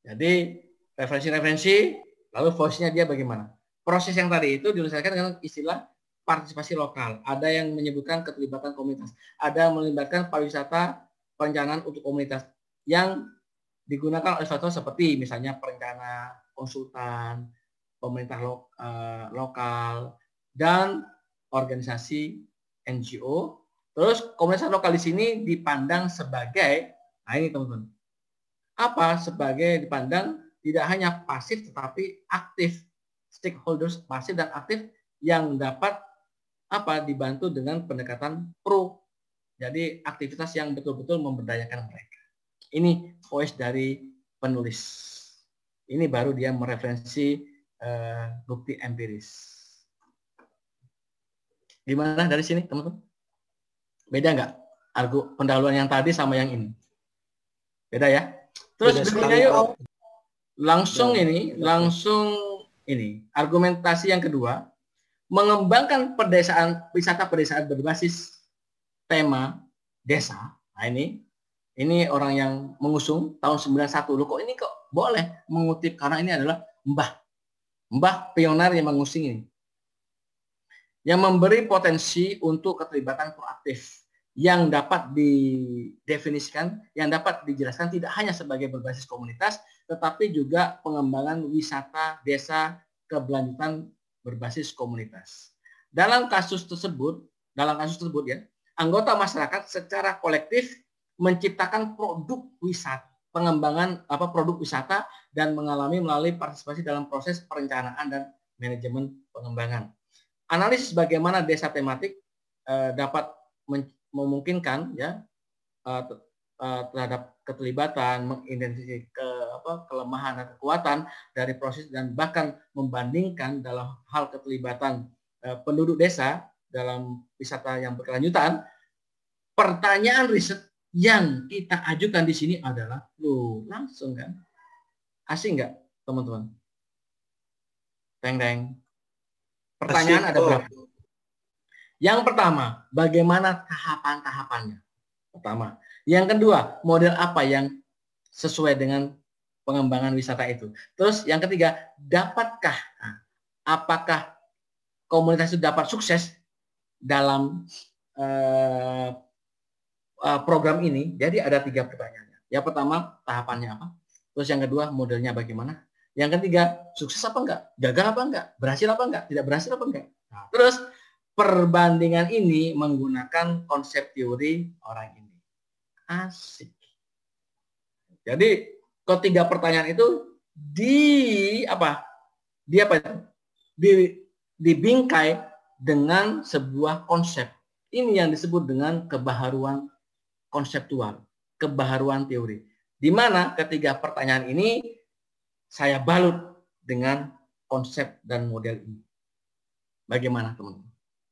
Jadi referensi-referensi, lalu voice-nya dia bagaimana. Proses yang tadi itu diselesaikan dengan istilah partisipasi lokal. Ada yang menyebutkan keterlibatan komunitas. Ada yang melibatkan pariwisata perencanaan untuk komunitas yang digunakan oleh faktor seperti misalnya perencana, konsultan, pemerintah lokal, dan organisasi NGO. Terus komunitas lokal di sini dipandang sebagai, nah ini teman-teman, apa sebagai dipandang tidak hanya pasif tetapi aktif, stakeholders pasif dan aktif yang dapat apa dibantu dengan pendekatan pro. Jadi aktivitas yang betul-betul memberdayakan mereka. Ini voice dari penulis. Ini baru dia mereferensi bukti empiris. Gimana dari sini teman-teman? Beda nggak pendahuluan yang tadi sama yang ini? Beda ya? Terus berikutnya yuk. Langsung ini argumentasi yang kedua, mengembangkan wisata pedesaan berbasis tema desa. Nah ini orang yang mengusung tahun 91. Loh kok ini kok boleh mengutip karena ini adalah Mbah pioner yang mengusung ini. Yang memberi potensi untuk keterlibatan proaktif yang dapat didefinisikan, yang dapat dijelaskan tidak hanya sebagai berbasis komunitas, tetapi juga pengembangan wisata desa keberlanjutan berbasis komunitas. Dalam kasus tersebut ya, anggota masyarakat secara kolektif menciptakan produk wisata, pengembangan produk wisata dan mengalami melalui partisipasi dalam proses perencanaan dan manajemen pengembangan. Analisis bagaimana desa tematik dapat memungkinkan ya terhadap keterlibatan, mengidentifikasi kelemahan dan kekuatan dari proses dan bahkan membandingkan dalam hal keterlibatan penduduk desa dalam wisata yang berkelanjutan. Pertanyaan riset yang kita ajukan di sini adalah, langsung kan? Asing nggak, teman-teman? Teng. Pertanyaan ada berapa? Yang pertama, bagaimana tahapan-tahapannya? Pertama. Yang kedua, model apa yang sesuai dengan pengembangan wisata itu? Terus yang ketiga, apakah komunitas itu dapat sukses dalam program ini? Jadi ada 3 pertanyaannya. Yang pertama, tahapannya apa? Terus yang kedua, modelnya bagaimana? Yang ketiga, sukses apa enggak? Gagal apa enggak? Berhasil apa enggak? Tidak berhasil apa enggak? Nah, terus perbandingan ini menggunakan konsep teori orang ini. Asik. Jadi ketiga pertanyaan itu dibingkai dengan sebuah konsep. Ini yang disebut dengan kebaharuan konseptual, kebaharuan teori. Di mana ketiga pertanyaan ini saya balut dengan konsep dan model ini. Bagaimana teman-teman?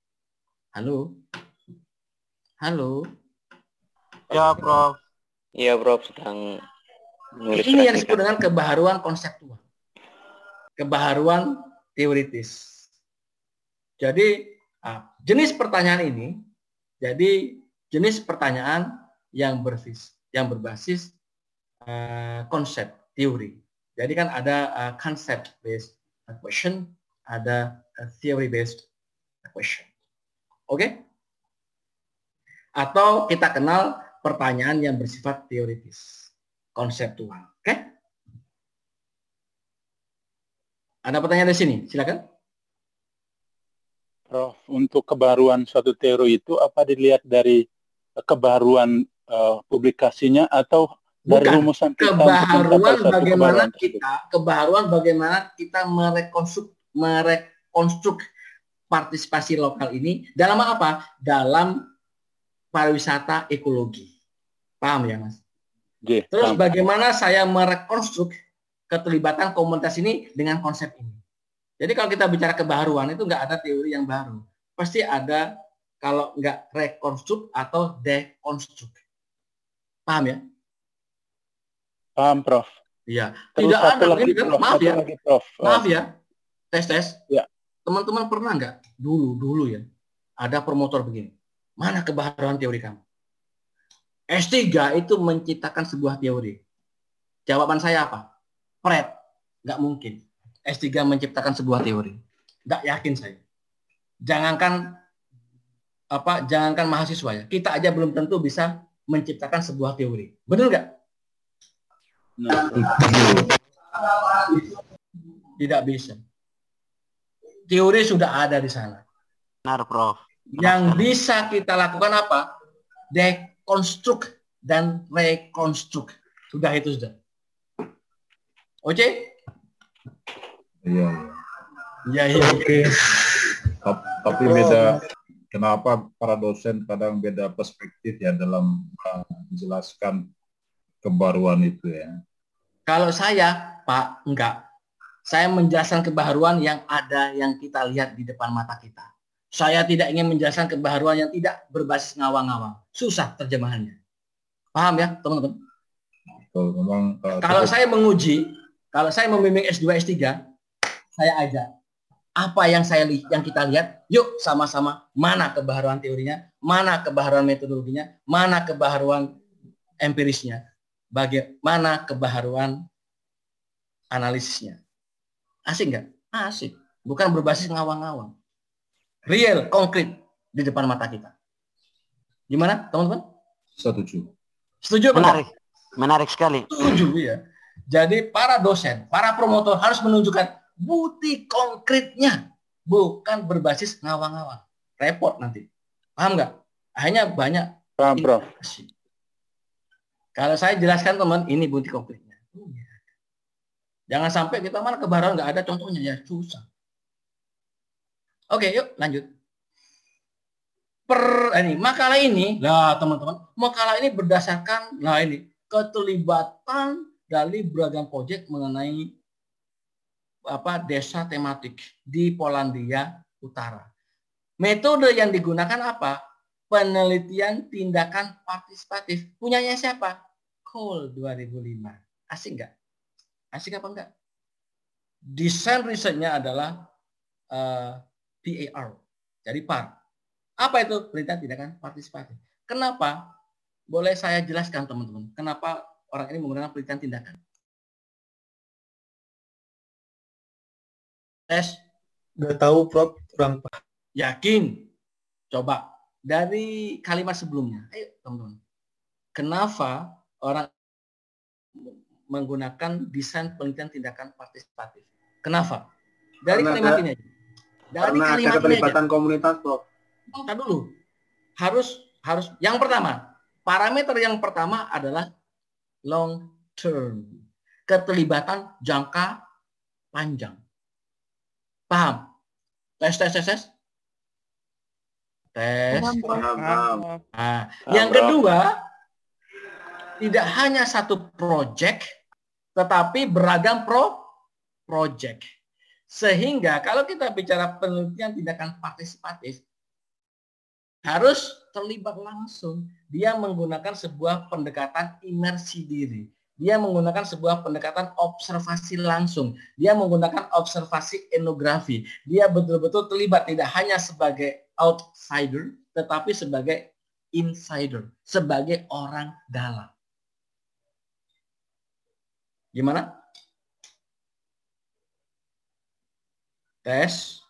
Halo? Ya, Prof. Iya, Prof. Sedang ini yang disebut dengan kebaharuan konseptual. Kebaharuan teoritis. Jadi, jenis pertanyaan ini, jenis pertanyaan yang berbasis konsep, teori. Jadi kan ada concept based question, ada theory based question. Oke? Atau kita kenal pertanyaan yang bersifat teoritis, konseptual. Oke? Ada pertanyaan di sini? Silakan. Prof, untuk kebaruan suatu teori itu apa dilihat dari kebaruan publikasinya atau dari rumusan kita kebaruan bagaimana kita merekonstruk partisipasi lokal ini dalam apa? Dalam pariwisata ekologi. Paham ya, Mas? Terus bagaimana saya merekonstruk keterlibatan komunitas ini dengan konsep ini? Jadi kalau kita bicara kebaruan itu nggak ada teori yang baru. Pasti ada kalau nggak rekonstruk atau dekonstruk. Paham ya? Paham, Prof. Iya. Tidak ada lagi, Prof. Maaf ya. Tes. Ya. Teman-teman pernah nggak dulu ya ada promotor begini? Mana kebaharuan teori kamu? S3 itu menciptakan sebuah teori. Jawaban saya apa? Pret, nggak mungkin. S3 menciptakan sebuah teori. Nggak yakin saya. Jangankan mahasiswa ya, kita aja belum tentu bisa menciptakan sebuah teori. Benar nggak? Tidak bisa. Teori sudah ada di sana. Benar, Prof. Yang bisa kita lakukan apa? Dekonstruk dan rekonstruk. Sudah itu sudah. Oke? Iya. Iya, iya. Oke. Tapi beda. Kenapa para dosen kadang beda perspektif ya dalam menjelaskan kebaruan itu ya? Kalau saya, Pak, enggak. Saya menjelaskan kebaruan yang ada, yang kita lihat di depan mata kita. Saya tidak ingin menjelaskan kebaruan yang tidak berbasis ngawang-ngawang. Susah terjemahannya. Paham ya, teman-teman? Memang, kalau saya menguji, kalau saya membimbing S2, S3, saya ajak. Apa yang kita lihat, yuk sama-sama mana kebaharuan teorinya, mana kebaharuan metodologinya, mana kebaharuan empirisnya, bagaimana kebaharuan analisisnya. Asik nggak? Asik. Bukan berbasis ngawang-ngawang. Real, konkret di depan mata kita. Gimana, teman-teman? Setuju. Setuju? Menarik. Menarik sekali. Setuju, ya. Jadi para dosen, para promotor harus menunjukkan bukti konkretnya, bukan berbasis ngawang-ngawang. Repot nanti. Paham nggak? Akhirnya banyak. Paham, Prof. Kalau saya jelaskan, teman, ini bukti konkretnya. Jangan sampai kita mana kebaruan nggak ada contohnya, ya susah. Oke, yuk lanjut. Makalah ini, lah teman-teman, makalah ini berdasarkan, keterlibatan dari beragam proyek mengenai desa tematik di Polandia Utara. Metode yang digunakan apa? Penelitian tindakan partisipatif. Punyanya siapa? Cole 2005. Asik nggak? Asik apa enggak? Desain risetnya adalah PAR. Jadi PAR. Apa itu penelitian tindakan partisipatif? Kenapa? Boleh saya jelaskan, teman-teman. Kenapa orang ini menggunakan penelitian tindakan? Tes? Nggak tahu, Prof. Kurang paham. Yakin? Coba. Dari kalimat sebelumnya. Ayo, teman-teman. Kenapa orang menggunakan desain penelitian tindakan partisipatif? Kenapa? Dari kalimat ini aja. Dari Karena ada keterlibatan komunitas, Prof. Kita dulu. Harus yang pertama. Parameter yang pertama adalah long term. Keterlibatan jangka panjang. Paham? Tes. Paham. Nah, yang kedua, tidak hanya satu project, tetapi beragam project. Sehingga kalau kita bicara penelitian tindakan partisipatif, harus terlibat langsung. Dia menggunakan sebuah pendekatan imersi diri. Dia menggunakan sebuah pendekatan observasi langsung. Dia menggunakan observasi etnografi. Dia betul-betul terlibat tidak hanya sebagai outsider, tetapi sebagai insider, sebagai orang dalam. Gimana? Tes.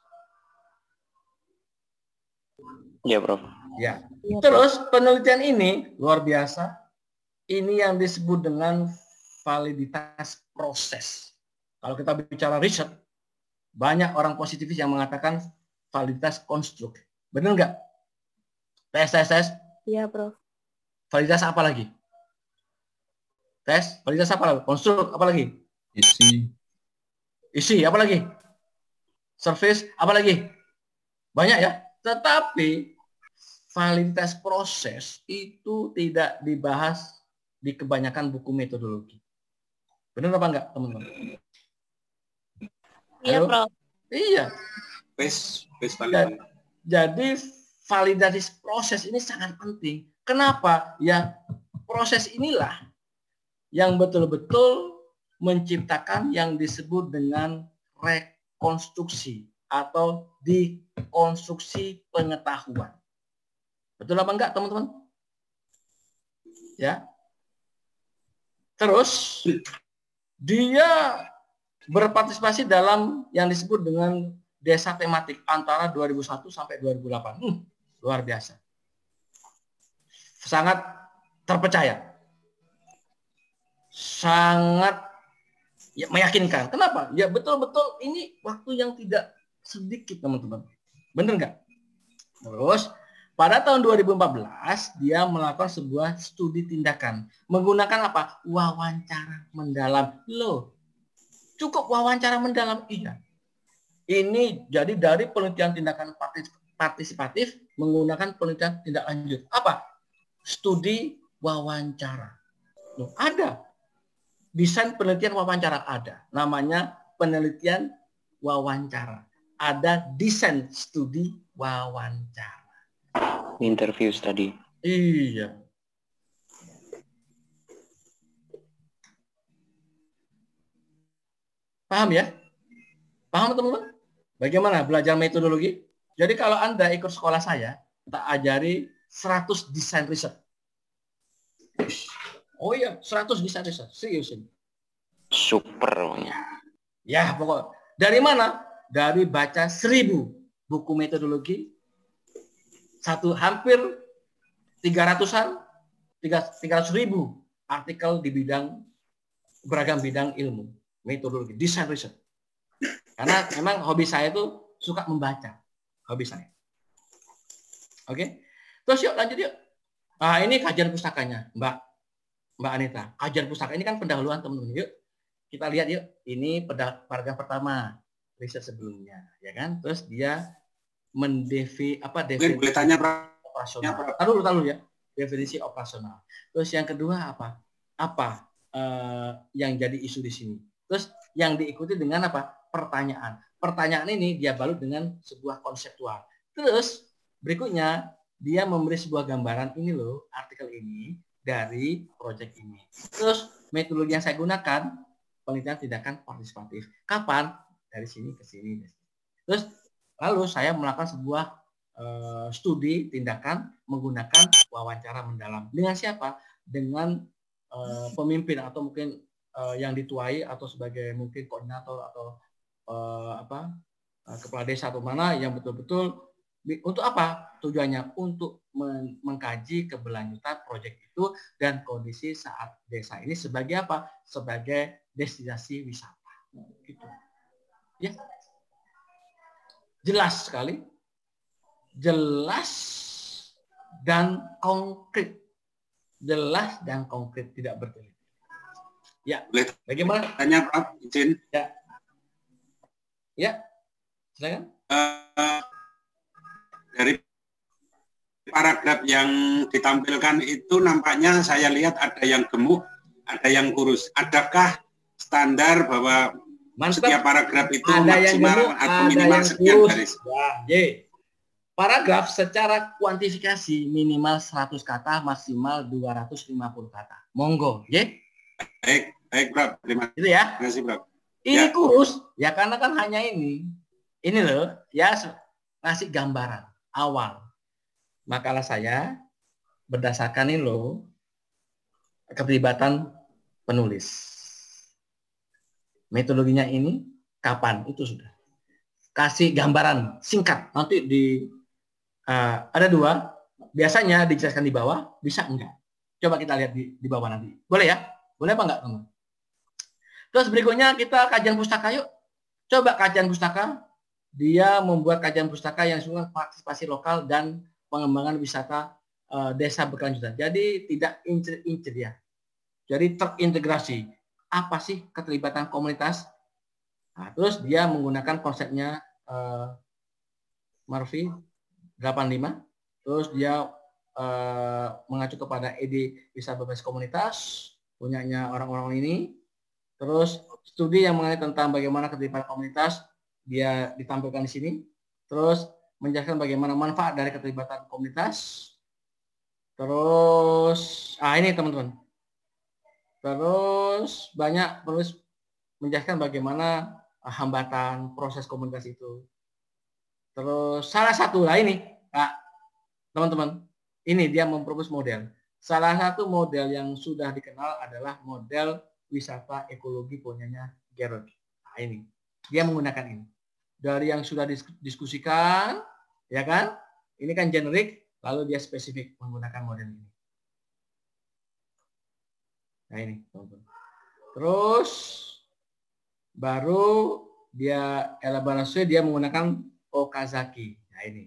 Ya, Prof. Ya. Terus penelitian ini luar biasa. Ini yang disebut dengan validitas proses. Kalau kita bicara riset, banyak orang positifis yang mengatakan validitas konstruk. Benar nggak? Tes. Iya, Prof. Validitas apa lagi? Tes, validitas apa lagi? Konstruk apa lagi? Isi apa lagi? Surface apa lagi? Banyak ya. Tetapi validitas proses itu tidak dibahas di kebanyakan buku metodologi. Benar apa enggak, teman-teman? Iya, Prof. Iya. validasi. Jadi validasi proses ini sangat penting. Kenapa? Ya, proses inilah yang betul-betul menciptakan yang disebut dengan rekonstruksi atau dekonstruksi pengetahuan. Betul apa enggak, teman-teman? Ya. Terus Dia berpartisipasi dalam yang disebut dengan desa tematik antara 2001 sampai 2008. Luar biasa. Sangat terpercaya. Sangat ya, meyakinkan. Kenapa? Ya betul-betul ini waktu yang tidak sedikit, teman-teman. Bener nggak? Terus pada tahun 2014 dia melakukan sebuah studi tindakan menggunakan apa? Wawancara mendalam. Loh, cukup wawancara mendalam? Iya. Ini jadi dari penelitian tindakan partisipatif menggunakan penelitian tindak lanjut. Apa? Studi wawancara. Loh, ada. Desain penelitian wawancara ada. Namanya penelitian wawancara. Ada desain studi wawancara. Interview study. Iya. Paham ya? Paham teman-teman? Bagaimana belajar metodologi? Jadi kalau Anda ikut sekolah saya, kita ajari 100 desain riset. Oh iya, 100 desain riset. Serius ini. Super. Ya, pokok. Dari mana? Dari baca 1000 buku metodologi, hampir 300-an, 300.000 artikel di beragam bidang ilmu, metodologi, desain riset. Karena memang hobi saya itu suka membaca, hobi saya. Oke, terus yuk lanjut yuk. Nah, ini kajian pustakanya, Mbak Anita. Kajian pustaka ini kan pendahuluan teman-teman. Yuk, kita lihat yuk. Ini paragraf pertama riset sebelumnya, ya kan? Terus dia definisi boleh tanya operasional. Taruh dulu ya, definisi operasional. Terus yang kedua apa? Yang jadi isu di sini. Terus yang diikuti dengan apa? Pertanyaan. Pertanyaan ini dia balut dengan sebuah konseptual. Terus berikutnya dia memberi sebuah gambaran ini loh, artikel ini dari proyek ini. Terus metodologi yang saya gunakan penelitian tindakan partisipatif. Kapan? Dari sini ke sini. Terus lalu saya melakukan sebuah studi tindakan menggunakan wawancara mendalam. Dengan siapa? Dengan pemimpin atau mungkin yang dituai atau sebagai mungkin koordinator atau kepala desa atau mana yang betul-betul untuk apa tujuannya? Untuk mengkaji keberlanjutan proyek itu dan kondisi saat desa ini sebagai apa? Sebagai destinasi wisata. Gitu. Ya, jelas sekali, jelas dan konkret, tidak bertele. Ya, bagaimana? Tanya Prof, izin. Ya, silakan. Dari paragraf yang ditampilkan itu nampaknya saya lihat ada yang gemuk, ada yang kurus. Adakah standar bahwa setiap paragraf itu ada yang maksimal gemuk, atau ada minimal yang sekian kurus. garis? Ya, paragraf secara kuantifikasi minimal 100 kata, maksimal 250 kata. Monggo, ya. Baik, Prof. Terima Itu ya. kasih, Prof. Ini kurus, ya karena kan hanya ini. Ini loh, ya ngasih gambaran awal. Makalah saya berdasarkan ini loh, keterlibatan penulis. Metodologinya ini kapan? Itu sudah. Kasih gambaran singkat. Nanti ada 2. Biasanya dijelaskan di bawah, bisa enggak? Coba kita lihat di bawah nanti. Boleh ya? Boleh apa enggak, teman? Terus berikutnya kita kajian pustaka yuk. Coba kajian pustaka. Dia membuat kajian pustaka yang sungguh partisipasi lokal dan pengembangan wisata desa berkelanjutan. Jadi tidak incer-incer ya. Jadi terintegrasi. Apa sih keterlibatan komunitas? Nah, terus dia menggunakan konsepnya Murphy 85. Terus dia mengacu kepada ide bisa berbasis komunitas punyanya orang-orang ini. Terus studi yang mengenai tentang bagaimana keterlibatan komunitas dia ditampilkan di sini. Terus menjelaskan bagaimana manfaat dari keterlibatan komunitas. Terus ini teman-teman. Terus banyak penulis menjelaskan bagaimana hambatan proses komunikasi itu. Terus salah satu ini, teman-teman, ini dia mempropos model. Salah satu model yang sudah dikenal adalah model wisata ekologi punyanya Gerard. Nah, ini dia menggunakan ini. Dari yang sudah diskusikan, ya kan? Ini kan generik, lalu dia spesifik menggunakan model ini. Nah ini, teman-teman. Terus baru dia elaborasi, dia menggunakan Okazaki. Nah ini.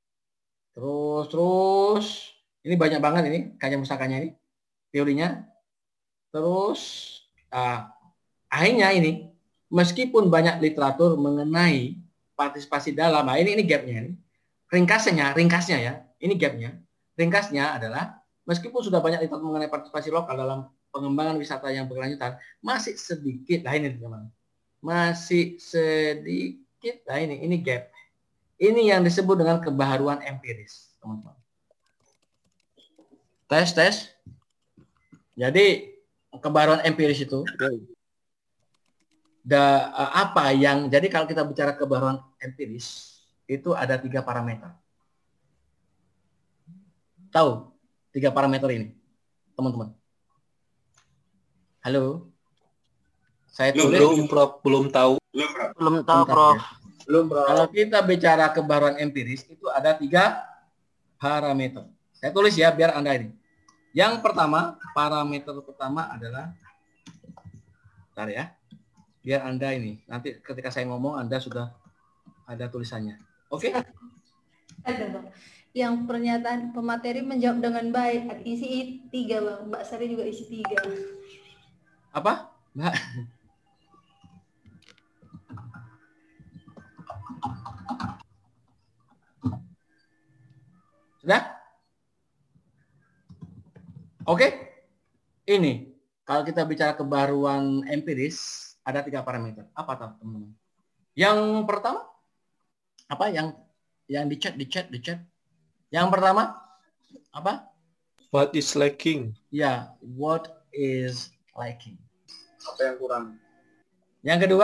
Terus ini banyak banget ini kajian pusakanya ini teorinya. Terus akhirnya ini meskipun banyak literatur mengenai partisipasi dalam, nah ini gapnya ini. Ringkasnya ya, ini gapnya. Ringkasnya adalah meskipun sudah banyak literatur mengenai partisipasi lokal dalam pengembangan wisata yang berkelanjutan, masih sedikit. Nah ini teman-teman. Masih sedikit. Nah ini gap. Ini yang disebut dengan kebaharuan empiris, teman-teman. Tes. Jadi kebaharuan empiris itu jadi kalau kita bicara kebaharuan empiris itu ada 3 parameter. Tahu 3 parameter ini, teman-teman? Halo, saya tulis. Belum tahu. Belum tahu, Prof. Kalau kita bicara kebaharuan empiris itu ada 3 parameter. Saya tulis ya biar Anda ini. Yang pertama, parameter pertama adalah, bentar ya, biar Anda ini, nanti ketika saya ngomong Anda sudah ada tulisannya. Oke? Ada Bang. Yang pernyataan pemateri menjawab dengan baik, isi 3 Bang. Mbak Sari juga isi 3. Apa? Mbak? Sudah? Oke? Ini, kalau kita bicara kebaruan empiris, ada 3 parameter. Apa tahu teman-teman? Yang pertama, apa yang di chat? Yang pertama, apa? What is lacking? Ya, what is lacking? Apa yang kurang? Yang kedua,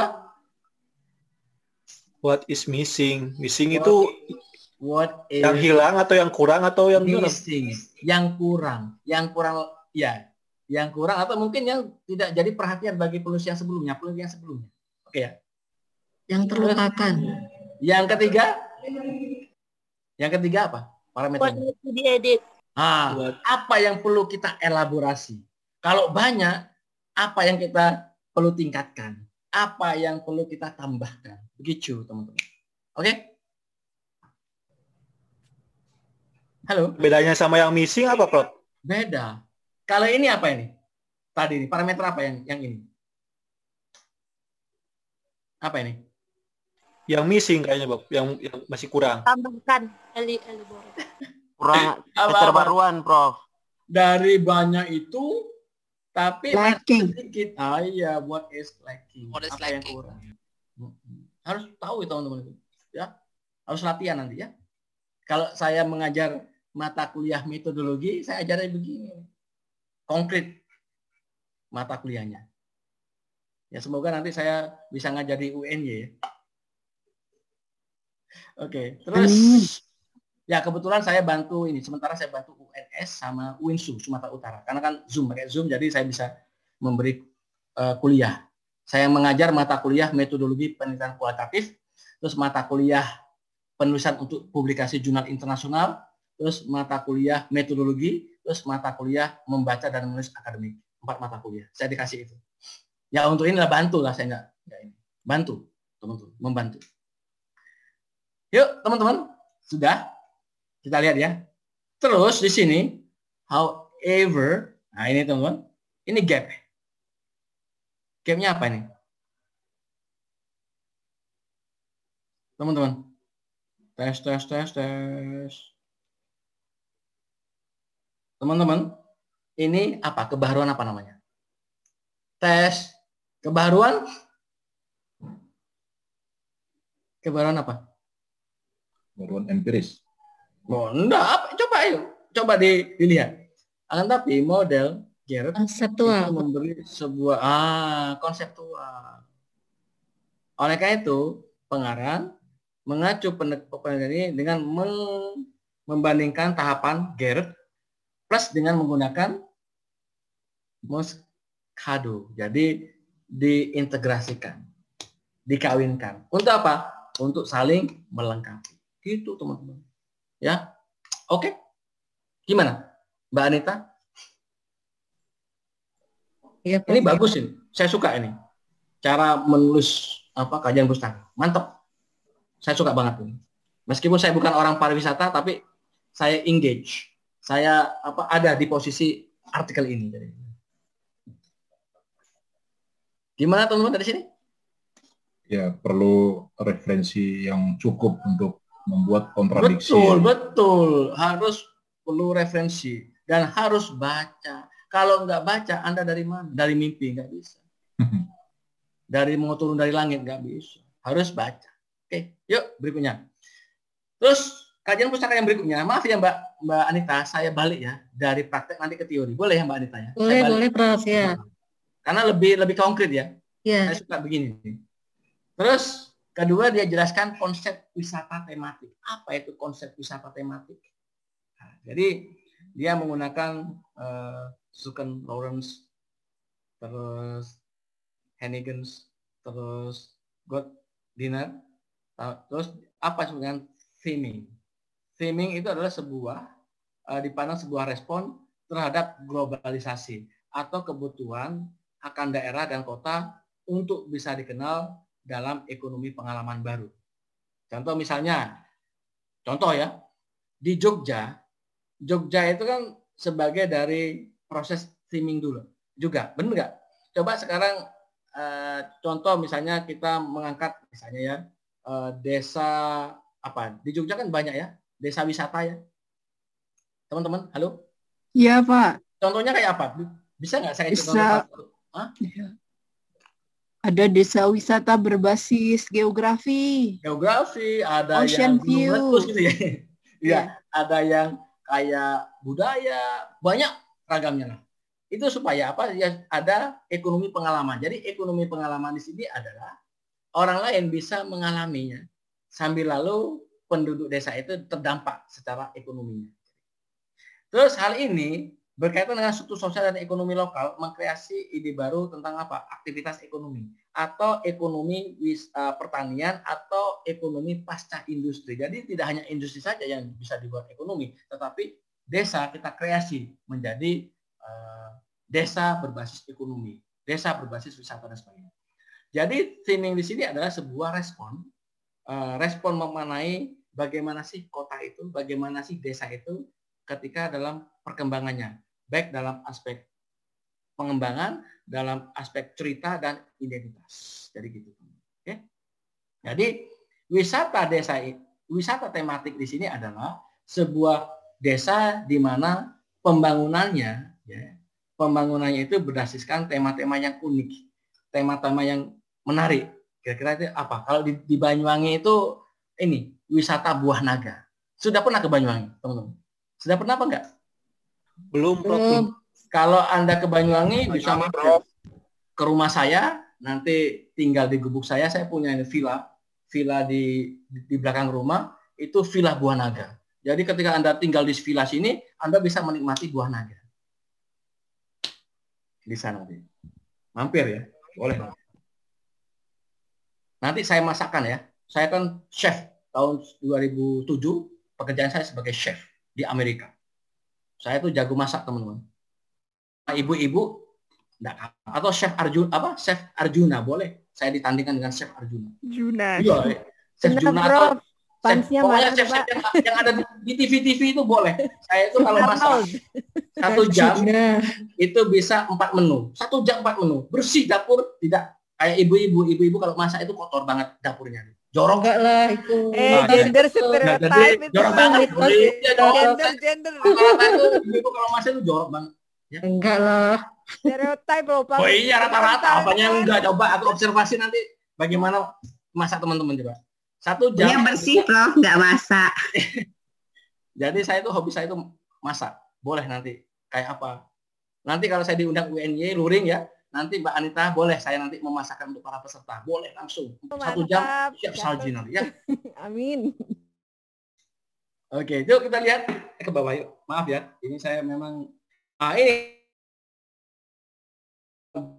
What is missing? Missing itu what is yang hilang atau yang kurang atau yang missing? Yang kurang ya. Yang kurang atau mungkin yang tidak jadi perhatian bagi penulis yang sebelumnya. Oke ya. Yang terlupakan. Yang ketiga apa? Parameternya. Diedit. Apa yang perlu kita elaborasi? Kalau banyak, apa yang kita perlu tingkatkan? Apa yang perlu kita tambahkan? Begitu, teman-teman. Oke? Halo? Bedanya sama yang missing apa, Prof? Beda. Kalau ini apa ini? Tadi ini, parameter apa yang ini? Apa ini? Yang missing kayaknya, Bob. Yang masih kurang. Tambahkan. Kurang keterbaruan, Prof. Dari banyak itu, tapi Lacking. sedikit. Iya, what is lacking? Apa yang kurang? Harus tahu ya teman-teman itu. Ya, harus latihan nanti ya. Kalau saya mengajar mata kuliah metodologi, saya ajarnya begini. Konkret mata kuliahnya. Ya semoga nanti saya bisa ngajar di UNY ya. Oke, terus ya kebetulan saya bantu ini. Sementara saya bantu UNS sama UINSU Sumatera Utara. Karena kan pakai Zoom, jadi saya bisa memberi kuliah. Saya mengajar mata kuliah metodologi penelitian kualitatif, terus mata kuliah penulisan untuk publikasi jurnal internasional, terus mata kuliah metodologi, terus mata kuliah membaca dan menulis akademik. 4 mata kuliah. Saya dikasih itu. Ya untuk inilah bantu lah, saya enggak ini. Bantu, teman-teman, membantu. Yuk, teman-teman, sudah kita lihat ya. Terus di sini, however, nah ini teman-teman, ini gap. Gapnya apa ini? Teman-teman, tes. Teman-teman, ini apa? Kebaharuan apa namanya? Tes. Kebaharuan apa? Kebaharuan empiris. Oh, enggak. Coba ayo. Coba dilihat. Akan tapi model Gerard Konseptual. itu memberi sebuah konseptual. Oleh karena itu, pengarang mengacu penelitian ini dengan membandingkan tahapan Gerard plus dengan menggunakan kado. Jadi diintegrasikan, dikawinkan. Untuk apa? Untuk saling melengkapi. Gitu teman-teman. Ya, oke. Gimana, Mbak Anita? Iya, Ini bagus ini. Saya suka ini. Cara menulis kajian pustaka. Mantap. Saya suka banget ini. Meskipun saya bukan orang pariwisata, tapi saya engage. Saya ada di posisi artikel ini. Gimana teman-teman dari sini? Ya, perlu referensi yang cukup untuk membuat kontradiksi. Betul. Harus perlu referensi dan harus baca. Kalau nggak baca, Anda dari mana? Dari mimpi nggak bisa. Dari mau turun dari langit nggak bisa. Harus baca. Oke, yuk berikutnya. Terus kajian pustaka yang berikutnya, maaf ya Mbak Anita, saya balik ya dari praktek nanti ke teori. Boleh ya Mbak Anita ya? Boleh Prof ya. Karena lebih konkret ya. Ya. Saya suka begini. Terus kedua dia jelaskan konsep wisata tematik. Apa itu konsep wisata tematik? Nah, jadi dia menggunakan Suken Lawrence, terus Hennigens, terus Gotthard, terus apa sebenarnya theming. Theming itu adalah dipandang sebuah respon terhadap globalisasi atau kebutuhan akan daerah dan kota untuk bisa dikenal dalam ekonomi pengalaman baru. Contoh ya, di Jogja itu kan sebagai dari proses theming dulu juga, benar nggak? Coba sekarang contoh misalnya kita mengangkat misalnya ya desa di Jogja kan banyak ya desa wisata ya, teman-teman. Halo? Iya Pak. Contohnya kayak apa? Bisa nggak saya contoh? Ada desa wisata berbasis geografi. Ada Ocean yang view. Gitu ya. Iya, ada yang kayak budaya, banyak ragamnya lah. Itu supaya ya ada ekonomi pengalaman. Jadi ekonomi pengalaman di sini adalah orang lain bisa mengalaminya sambil lalu penduduk desa itu terdampak secara ekonominya. Terus hal ini berkaitan dengan struktur sosial dan ekonomi lokal, mengkreasi ide baru tentang aktivitas ekonomi atau ekonomi pertanian atau ekonomi pasca industri. Jadi tidak hanya industri saja yang bisa dibuat ekonomi, tetapi desa kita kreasi menjadi desa berbasis ekonomi, desa berbasis wisata dan sebagainya. Jadi theming di sini adalah sebuah respon mengenai bagaimana sih kota itu, bagaimana sih desa itu ketika dalam perkembangannya, baik dalam aspek pengembangan, dalam aspek cerita dan identitas. Jadi gitu. Oke. Jadi wisata tematik di sini adalah sebuah desa di mana pembangunannya itu berdasarkan tema-tema yang unik, tema-tema yang menarik. Kira-kira itu apa? Kalau di Banyuwangi itu ini wisata buah naga. Sudah pernah ke Banyuwangi, teman-teman? Sudah pernah apa enggak? Belum, Prof. Kalau Anda ke Banyuwangi bisa mampir ke rumah saya, nanti tinggal di gubuk saya punya ini villa di belakang rumah, itu villa buah naga. Jadi ketika Anda tinggal di villa sini, Anda bisa menikmati buah naga. Di sana nanti. Mampir ya, boleh. Nanti saya masakkan ya. Saya kan chef tahun 2007, pekerjaan saya sebagai chef di Amerika. Saya tuh jago masak, teman-teman. Ibu-ibu enggak, atau chef Arjuna boleh. Saya ditandingkan dengan chef Arjuna. Iya, chef Juna atau pokoknya chef yang ada di TV itu boleh. Saya itu kalau masak 1 jam itu bisa 4 menu. 1 jam 4 menu. Bersih dapur, tidak kayak ibu-ibu kalau masak itu kotor banget dapurnya. Jorok Enggak lah itu. Gender stereotype itu. Jorok banget. Gender. Ibu kalau masak itu jorok banget. Ya. Enggak lah. Stereotype loh Pak. Oh iya rata-rata. Apanya enggak, coba aku observasi nanti bagaimana masak teman-teman coba. 1 jam. Yang bersih Prof, enggak masak. Jadi saya itu hobi saya itu masak. Boleh nanti kayak apa? Nanti kalau saya diundang UNY luring ya. Nanti Mbak Anita boleh saya nanti memasakkan untuk para peserta. Boleh langsung. 1 jam siap saji nanti ya. Amin. Oke, yuk kita lihat ke bawah yuk. Maaf ya, ini saya memang ini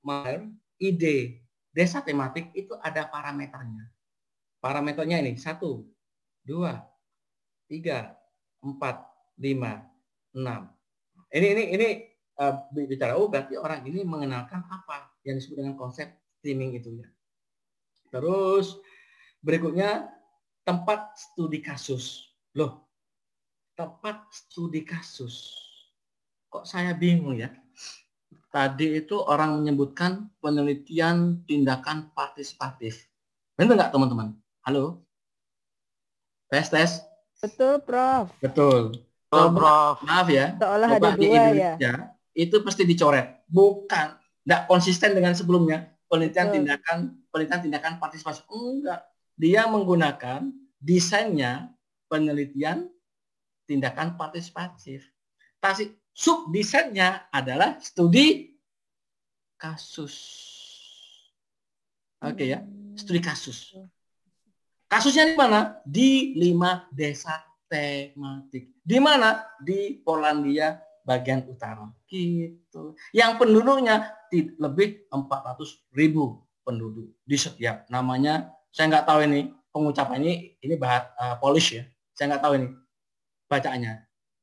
ide desa tematik itu ada parameternya. Parameternya ini 1, 2, 3, 4, 5, 6. Ini bicara berarti orang ini mengenalkan apa yang disebut dengan konsep streaming itu ya. Terus berikutnya tempat studi kasus. Loh, tempat studi kasus. Kok saya bingung ya? Tadi itu orang menyebutkan penelitian tindakan partisipatif. Benar nggak teman-teman? Halo? Tes. Betul, Prof. Betul. Prof. Maaf ya. Seolah ada di dua Indonesia, ya. itu pasti dicoret. Bukan. Nggak konsisten dengan sebelumnya. Penelitian tindakan partisipasi. Enggak. Dia menggunakan desainnya penelitian tindakan partisipatif. Subdesainnya adalah studi kasus. Oke ya. Studi kasus. Kasusnya di mana? Di 5 desa tematik. Di mana? Di Polandia bagian utara. Gitu. Yang penduduknya lebih 400.000 penduduk di setiap. Namanya saya nggak tahu ini pengucapannya ini bahasa Polish ya. Saya nggak tahu ini bacaannya.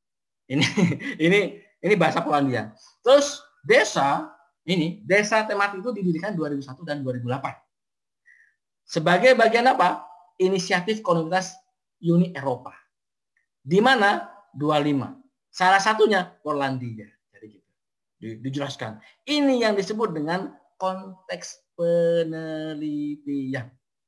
Ini bahasa Polandia. Terus desa tematik itu didirikan 2001 dan 2008. Sebagai bagian apa? Inisiatif Komunitas Uni Eropa. Di mana 25. Salah satunya Polandia. Jadi gitu. Dijelaskan. Ini yang disebut dengan konteks penelitian.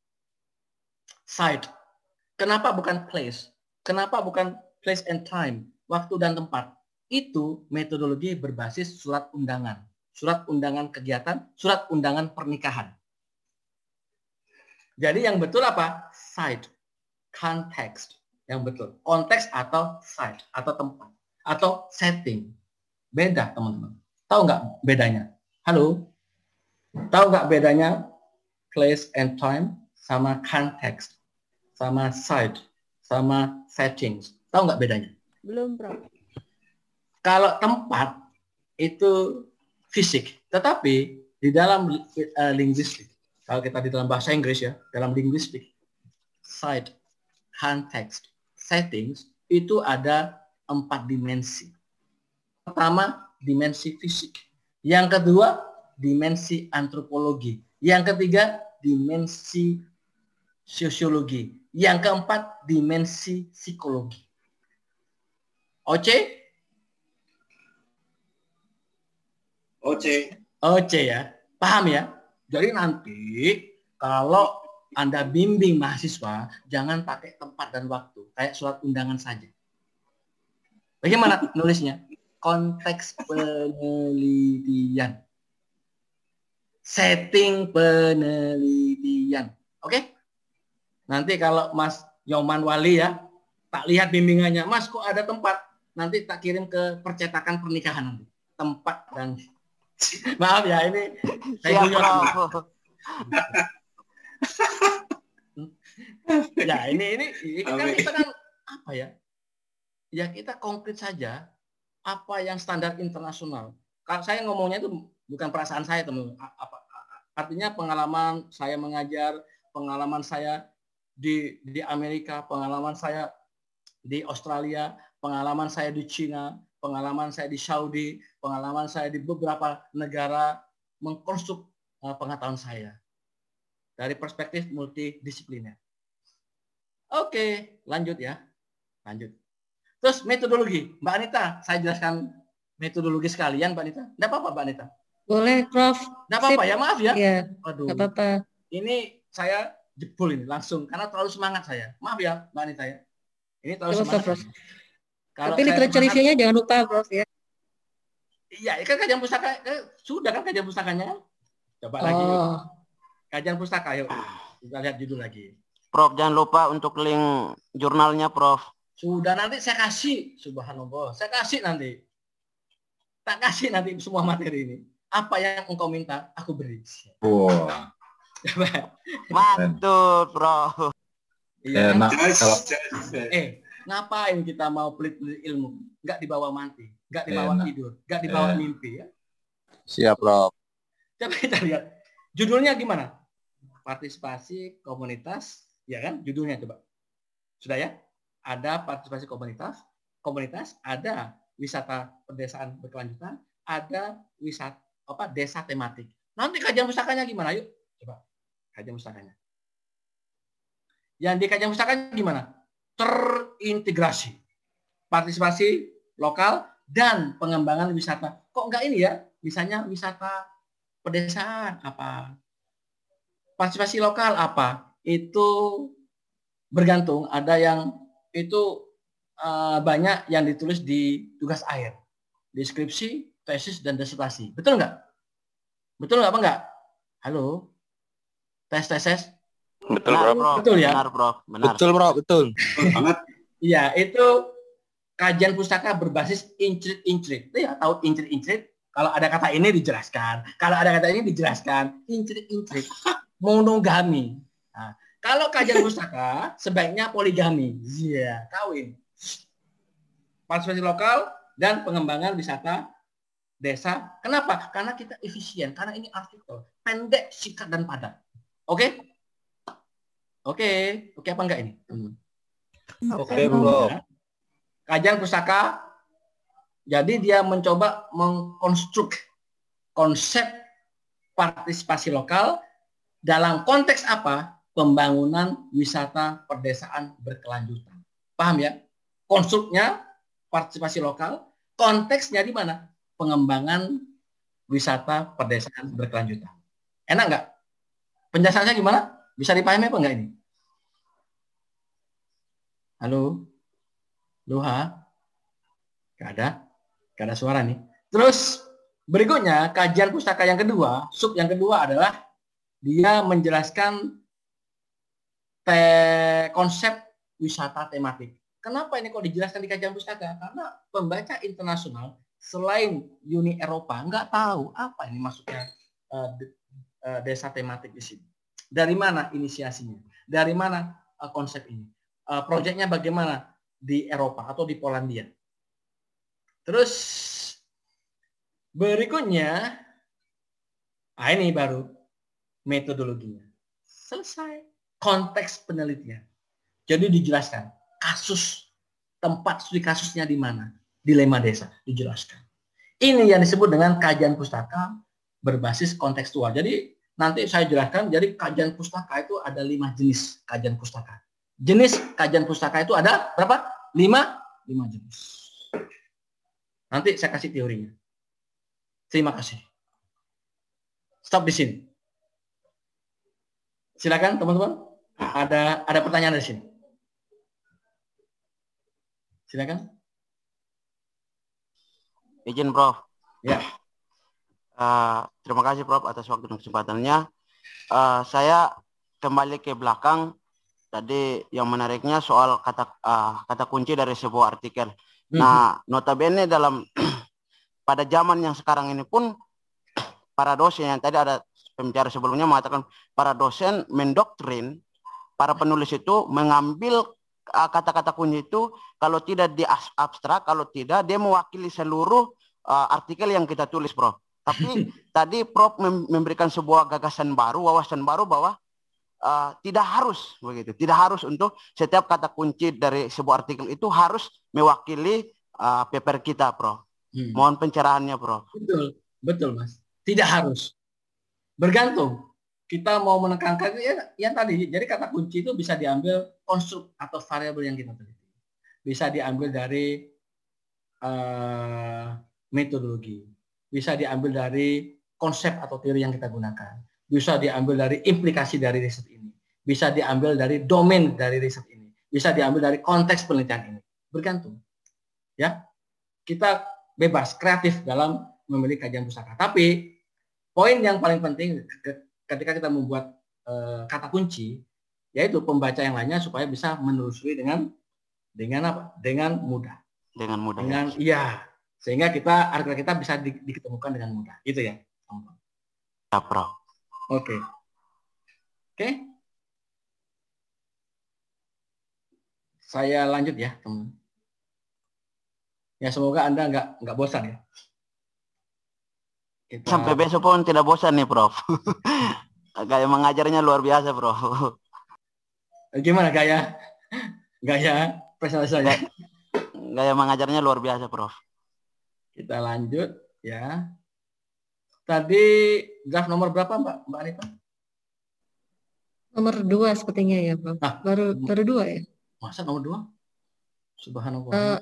Site. Kenapa bukan place? Kenapa bukan place and time? Waktu dan tempat. Itu metodologi berbasis surat undangan. Surat undangan kegiatan, surat undangan pernikahan. Jadi yang betul apa? Site, context. Yang betul. Konteks atau site, atau tempat, atau setting. Beda teman-teman. Tahu nggak bedanya? Halo? Tahu nggak bedanya place and time sama context, sama site, sama settings? Tahu nggak bedanya? Belum, Prof. Kalau tempat itu fisik, tetapi di dalam linguistik, kalau kita di dalam bahasa Inggris ya, dalam linguistik, site, context, settings, itu ada 4 dimensi. Pertama, dimensi fisik. Yang kedua, dimensi antropologi. Yang ketiga, dimensi sosiologi. Yang keempat, dimensi psikologi. Oke? Oke ya. Paham ya? Jadi nanti kalau Anda bimbing mahasiswa, jangan pakai tempat dan waktu. Kayak surat undangan saja. Bagaimana nulisnya? Konteks penelitian. Setting penelitian. Oke? Nanti kalau Mas Nyoman Wali ya, tak lihat bimbingannya. Mas, kok ada tempat? Nanti tak kirim ke percetakan pernikahan nanti. Tempat dan... Maaf ya, ini saya guyon. Ya, ini kan kita kan apa ya? Ya kita konkret saja apa yang standar internasional. Kalau saya ngomongnya itu bukan perasaan saya, teman. Artinya pengalaman saya mengajar, pengalaman saya di Amerika, pengalaman saya di Australia, pengalaman saya di Cina, pengalaman saya di Saudi, pengalaman saya di beberapa negara mengkonstruk pengetahuan saya dari perspektif multidisipliner. Oke, lanjut ya. Lanjut. Terus metodologi. Mbak Anita, saya jelaskan metodologi sekalian, Mbak Anita. Tidak apa-apa, Mbak Anita? Boleh, Prof. Tidak apa-apa ya, maaf ya. Iya, Aduh. nggak apa-apa. Ini saya jebol ini langsung, karena terlalu semangat saya. Maaf ya, Mbak Anita ya. Ini terlalu Nggak apa-apa, semangat. Prof. Tapi literatur review-nya jangan lupa, Prof ya. Iya, kan kajian pustaka sudah kan kajian pustakanya. Coba lagi yuk. Kajian pustaka yuk. Kita lihat judul lagi. Prof, jangan lupa untuk link jurnalnya, Prof. Sudah, nanti saya kasih. Subhanallah, saya kasih nanti. Tak kasih nanti semua materi ini. Apa yang engkau minta, aku beri. Wow. Mantul, Prof. Iya. Enak. Kalau Ngapain kita mau pelit-pelit ilmu? Nggak dibawa mati, nggak dibawa tidur, nggak dibawa mimpi ya. Siap, Prof. Coba kita lihat. Judulnya gimana? Partisipasi komunitas, ya kan? Judulnya coba. Sudah ya? Ada partisipasi komunitas, ada wisata pedesaan berkelanjutan, ada wisata desa tematik. Nanti kajian pustakanya gimana? Yuk, coba kajian pustakanya. Yang di kajian pustakanya gimana? Terintegrasi. Partisipasi lokal dan pengembangan wisata. Kok enggak ini ya? Misalnya wisata pedesaan apa? Partisipasi lokal apa? Itu bergantung. Ada yang itu banyak yang ditulis di tugas akhir, deskripsi, tesis, dan disertasi. Betul nggak? Betul nggak apa nggak? Halo? Tes. Betul, Bro. Betul ya? Benar, Prof. Benar. Betul, Bro. Betul. Banget. Iya, itu kajian pustaka berbasis intrit. Itu ya, tahu intrit. Kalau ada kata ini dijelaskan. Kalau ada kata ini dijelaskan. Intrit. Monogami. Nah, kalau kajian pustaka sebaiknya poligami. Iya, kawin. Partisipasi lokal dan pengembangan wisata desa. Kenapa? Karena kita efisien. Karena ini artikel pendek, singkat, dan padat. Oke? Oke apa enggak ini? Oke, Bro. Kajian pustaka, jadi dia mencoba mengkonstruk konsep partisipasi lokal dalam konteks apa? Pembangunan wisata pedesaan berkelanjutan. Paham ya? Konstruknya partisipasi lokal, konteksnya di mana? Pengembangan wisata pedesaan berkelanjutan. Enak nggak? Penjelasannya gimana? Bisa dipahami apa enggak ini? Halo? Loha? Gak ada suara nih. Terus berikutnya kajian pustaka yang kedua, sub yang kedua adalah dia menjelaskan konsep wisata tematik. Kenapa ini kok dijelaskan di kajian pustaka? Karena pembaca internasional selain Uni Eropa nggak tahu apa ini maksudnya desa tematik di sini. Dari mana inisiasinya? Dari mana konsep ini? Proyeknya bagaimana di Eropa atau di Polandia? Terus berikutnya, ini baru metodologinya. Selesai. Konteks penelitian. Jadi dijelaskan kasus, tempat studi kasusnya di mana, dilema desa dijelaskan. Ini yang disebut dengan kajian pustaka berbasis kontekstual. Jadi nanti saya jelaskan. Jadi kajian pustaka itu ada 5 jenis kajian pustaka. Jenis kajian pustaka itu ada berapa? 5 jenis. Nanti saya kasih teorinya. Terima kasih. Stop di sini. Silakan teman-teman. Ada pertanyaan di sini. Silakan. Izin, Prof. Ya. Terima kasih, Prof, atas waktu dan kesempatannya. Saya kembali ke belakang. Tadi yang menariknya soal kata kunci dari sebuah artikel. Nah, notabene dalam pada zaman yang sekarang ini pun para dosen yang tadi ada pembicara sebelumnya mengatakan para dosen mendoktrin para penulis itu mengambil kata-kata kunci itu kalau tidak di abstrak, kalau tidak dia mewakili seluruh artikel yang kita tulis, Prof. Tapi tadi Prof memberikan sebuah gagasan baru, wawasan baru bahwa tidak harus begitu, tidak harus untuk setiap kata kunci dari sebuah artikel itu harus mewakili paper kita, Prof. Mohon pencerahannya, Prof. Betul, Mas. Tidak harus. Bergantung. Kita mau menekankan yang tadi. Jadi kata kunci itu bisa diambil konstruk atau variabel yang kita teliti. Bisa diambil dari metodologi. Bisa diambil dari konsep atau teori yang kita gunakan. Bisa diambil dari implikasi dari riset ini. Bisa diambil dari domain dari riset ini. Bisa diambil dari konteks penelitian ini. Bergantung. Ya. Kita bebas, kreatif dalam memilih kajian pustaka. Tapi poin yang paling penting ketika kita membuat kata kunci, yaitu pembaca yang lainnya supaya bisa menelusuri dengan apa? Dengan mudah. Iya. Sehingga artikel kita bisa diketemukan dengan mudah. Itu ya. Ya, Prof. Oke. Saya lanjut ya, teman. Ya, semoga Anda nggak bosan ya. Sampai besok pun tidak bosan nih, Prof. Gaya mengajarnya luar biasa, Prof. Gimana gaya presentasinya? Gaya mengajarnya luar biasa, Prof. Kita lanjut ya. Tadi draft nomor berapa, Mbak Anita? Nomor 2 sepertinya ya, Prof. Baru 2 ya? Masa nomor 2? Subhanallah.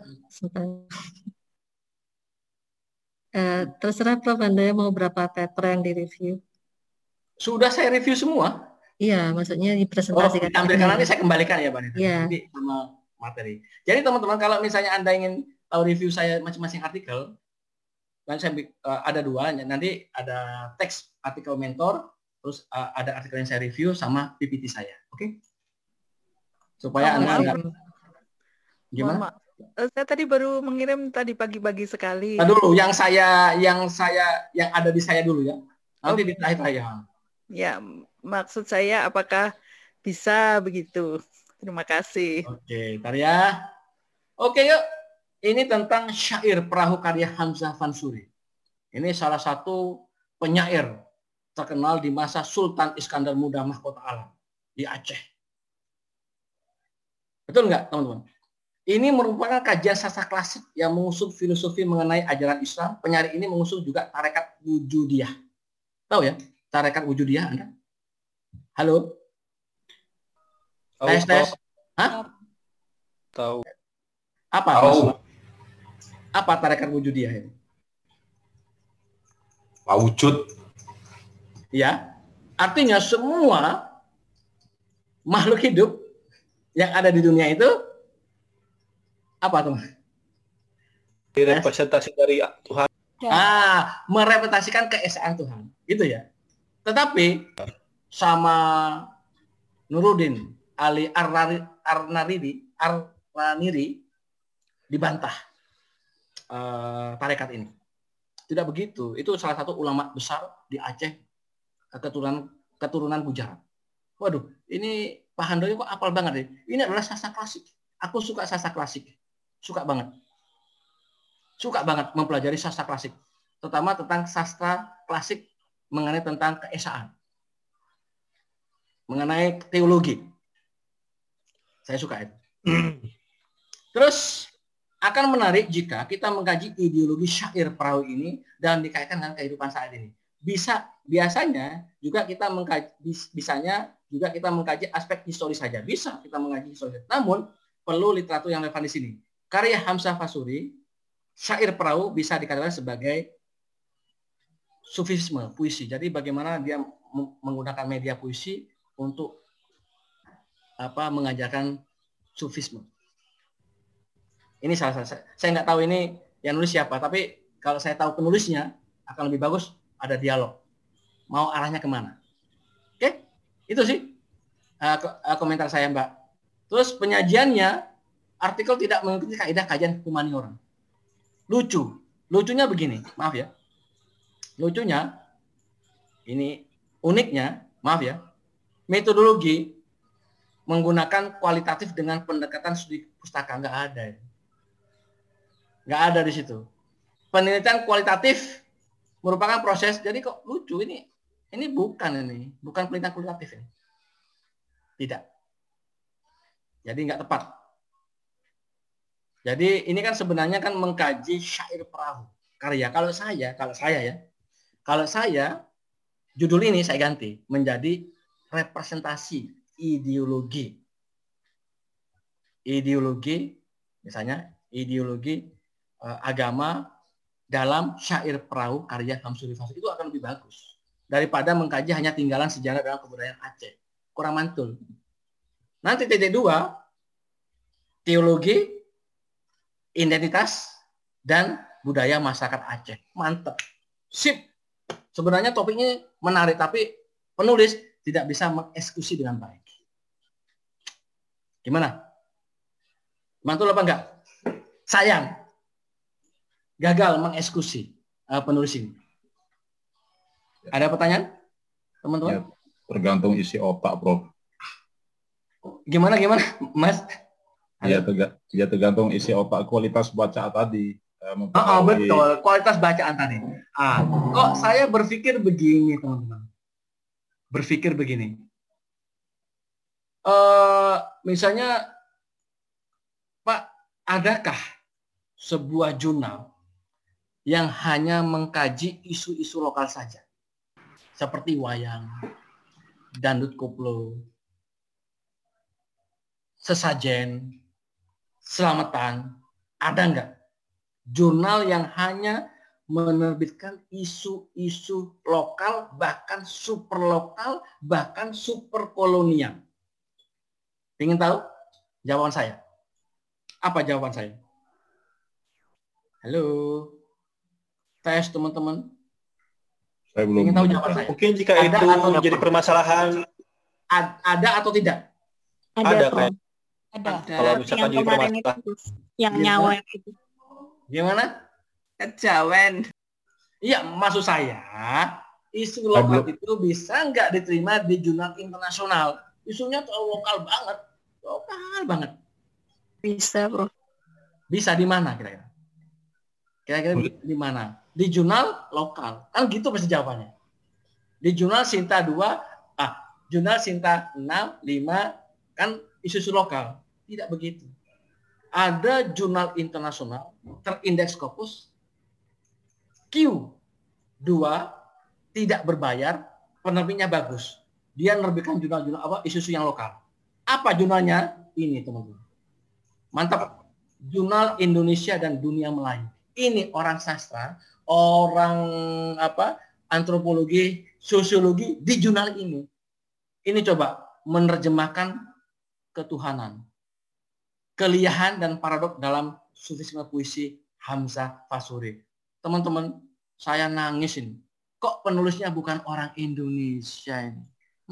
Terserah Prof, Anda mau berapa paper yang direview? Sudah saya review semua. Iya, maksudnya dipresentasikan. Ditampilkan nanti saya kembalikan ya, Mbak Anita. Iya. Jadi sama materi. Jadi teman-teman, kalau misalnya Anda ingin tahu review saya masing-masing artikel, kan saya ada 2, nanti ada teks artikel mentor, terus ada artikel yang saya review sama PPT saya, oke? Supaya Anda gimana? Saya tadi baru mengirim tadi pagi-pagi sekali. Nah, dulu yang ada di saya dulu ya. Nanti di terakhir saya. Ya, maksud saya apakah bisa begitu? Terima kasih. Oke, ntar ya. Oke, yuk. Ini tentang syair perahu karya Hamzah Fansuri. Ini salah satu penyair terkenal di masa Sultan Iskandar Muda Mahkota Alam di Aceh. Betul nggak, teman-teman? Ini merupakan kajian sastra klasik yang mengusung filosofi mengenai ajaran Islam. Penyair ini mengusung juga tarekat Wujudiyah. Tahu ya, tarekat Wujudiyah Anda? Halo? Tes. Hah? Tahu. Apa? Tahu. Apa tarekat Wujudiyah ini? Wujud. Ya, artinya semua makhluk hidup yang ada di dunia itu apa, teman? Representasi dari Tuhan. Merepresentasikan keesaan Tuhan, gitu ya. Tetapi sama Nuruddin Ali Arnaniri dibantah tarekat ini. Tidak begitu. Itu salah satu ulama besar di Aceh, keturunan Gujarat. Waduh, ini Pak Handoyo kok apal banget ya. Ini adalah sastra klasik. Aku suka sastra klasik. Suka banget mempelajari sastra klasik, terutama tentang sastra klasik mengenai tentang keesaan, mengenai teologi. Saya suka itu. Terus akan menarik jika kita mengkaji ideologi syair perahu ini dan dikaitkan dengan kehidupan saat ini. Biasanya juga kita mengkaji aspek historis saja. Bisa kita mengkaji historis. Namun perlu literatur yang relevan di sini. Karya Hamzah Fansuri, syair perahu bisa dikatakan sebagai sufisme, puisi. Jadi bagaimana dia menggunakan media puisi untuk mengajarkan sufisme. Ini salah satu. Saya nggak tahu ini yang nulis siapa, tapi kalau saya tahu penulisnya akan lebih bagus ada dialog. Mau arahnya kemana? Oke, itu sih komentar saya, Mbak. Terus penyajiannya, artikel tidak mengikuti kaidah kajian humaniora. Lucunya begini, maaf ya. Lucunya, ini uniknya, maaf ya. Metodologi menggunakan kualitatif dengan pendekatan studi pustaka, nggak ada. Nggak ada di situ. Penelitian kualitatif merupakan proses, jadi kok lucu ini bukan penelitian kualitatif ini. Tidak. Jadi nggak tepat. Jadi ini kan sebenarnya kan mengkaji syair perahu karya. Kalau saya judul ini saya ganti menjadi representasi ideologi, misalnya ideologi agama dalam syair perahu karya Hamzah Fansuri. Itu akan lebih bagus daripada mengkaji hanya tinggalan sejarah dalam kebudayaan Aceh. Kurang mantul. Nanti titik 2, teologi, identitas, dan budaya masyarakat Aceh. Mantap. Sip. Sebenarnya topiknya menarik, tapi penulis tidak bisa mengeksekusi dengan baik. Gimana? Mantul apa enggak? Sayang. Gagal mengeksekusi penulis ini. Ada pertanyaan, teman-teman? Ya, tergantung isi otak, Prof. Gimana, Mas? Ya tergantung isi otak, kualitas baca tadi. Betul, kualitas bacaan tadi. Kok saya berpikir begini, teman-teman. Berpikir begini. Misalnya, Pak, adakah sebuah jurnal yang hanya mengkaji isu-isu lokal saja? Seperti wayang, dangdut koplo, sesajen, selamatan, ada nggak jurnal yang hanya menerbitkan isu-isu lokal, bahkan super lokal, bahkan super kolonial? Ingin tahu jawaban saya? Apa jawaban saya? Halo, tes teman-teman. Saya belum ingin tahu jawaban saya. Mungkin jika ada itu menjadi permasalahan, ada atau tidak? Ada kan? Ada. Kalau misalkan Yang jadi kemarin permasalahan, itu, yang nyawa itu. Gimana? Kejawen. Iya, maksud saya isu lokal itu bisa nggak diterima di jurnal internasional? Isunya terlalu lokal banget. Bisa, Bro. Bisa di mana kira-kira? Kira-kira di mana? Di jurnal lokal. Kan gitu pasti jawabannya. Di jurnal Sinta 2, jurnal Sinta 6, 5, kan isu-isu lokal. Tidak begitu. Ada jurnal internasional terindeks Scopus Q2 tidak berbayar, penerbitnya bagus. Dia menerbitkan jurnal-jurnal isu-isu yang lokal. Apa jurnalnya? Ini, teman-teman. Mantap. Jurnal Indonesia dan Dunia Melayu. Ini orang sastra, orang antropologi, sosiologi di jurnal ini. Ini coba menerjemahkan ketuhanan, keliahan dan paradok dalam sufisme puisi Hamzah Fasuri. Teman-teman, saya nangis ini. Kok penulisnya bukan orang Indonesia ini?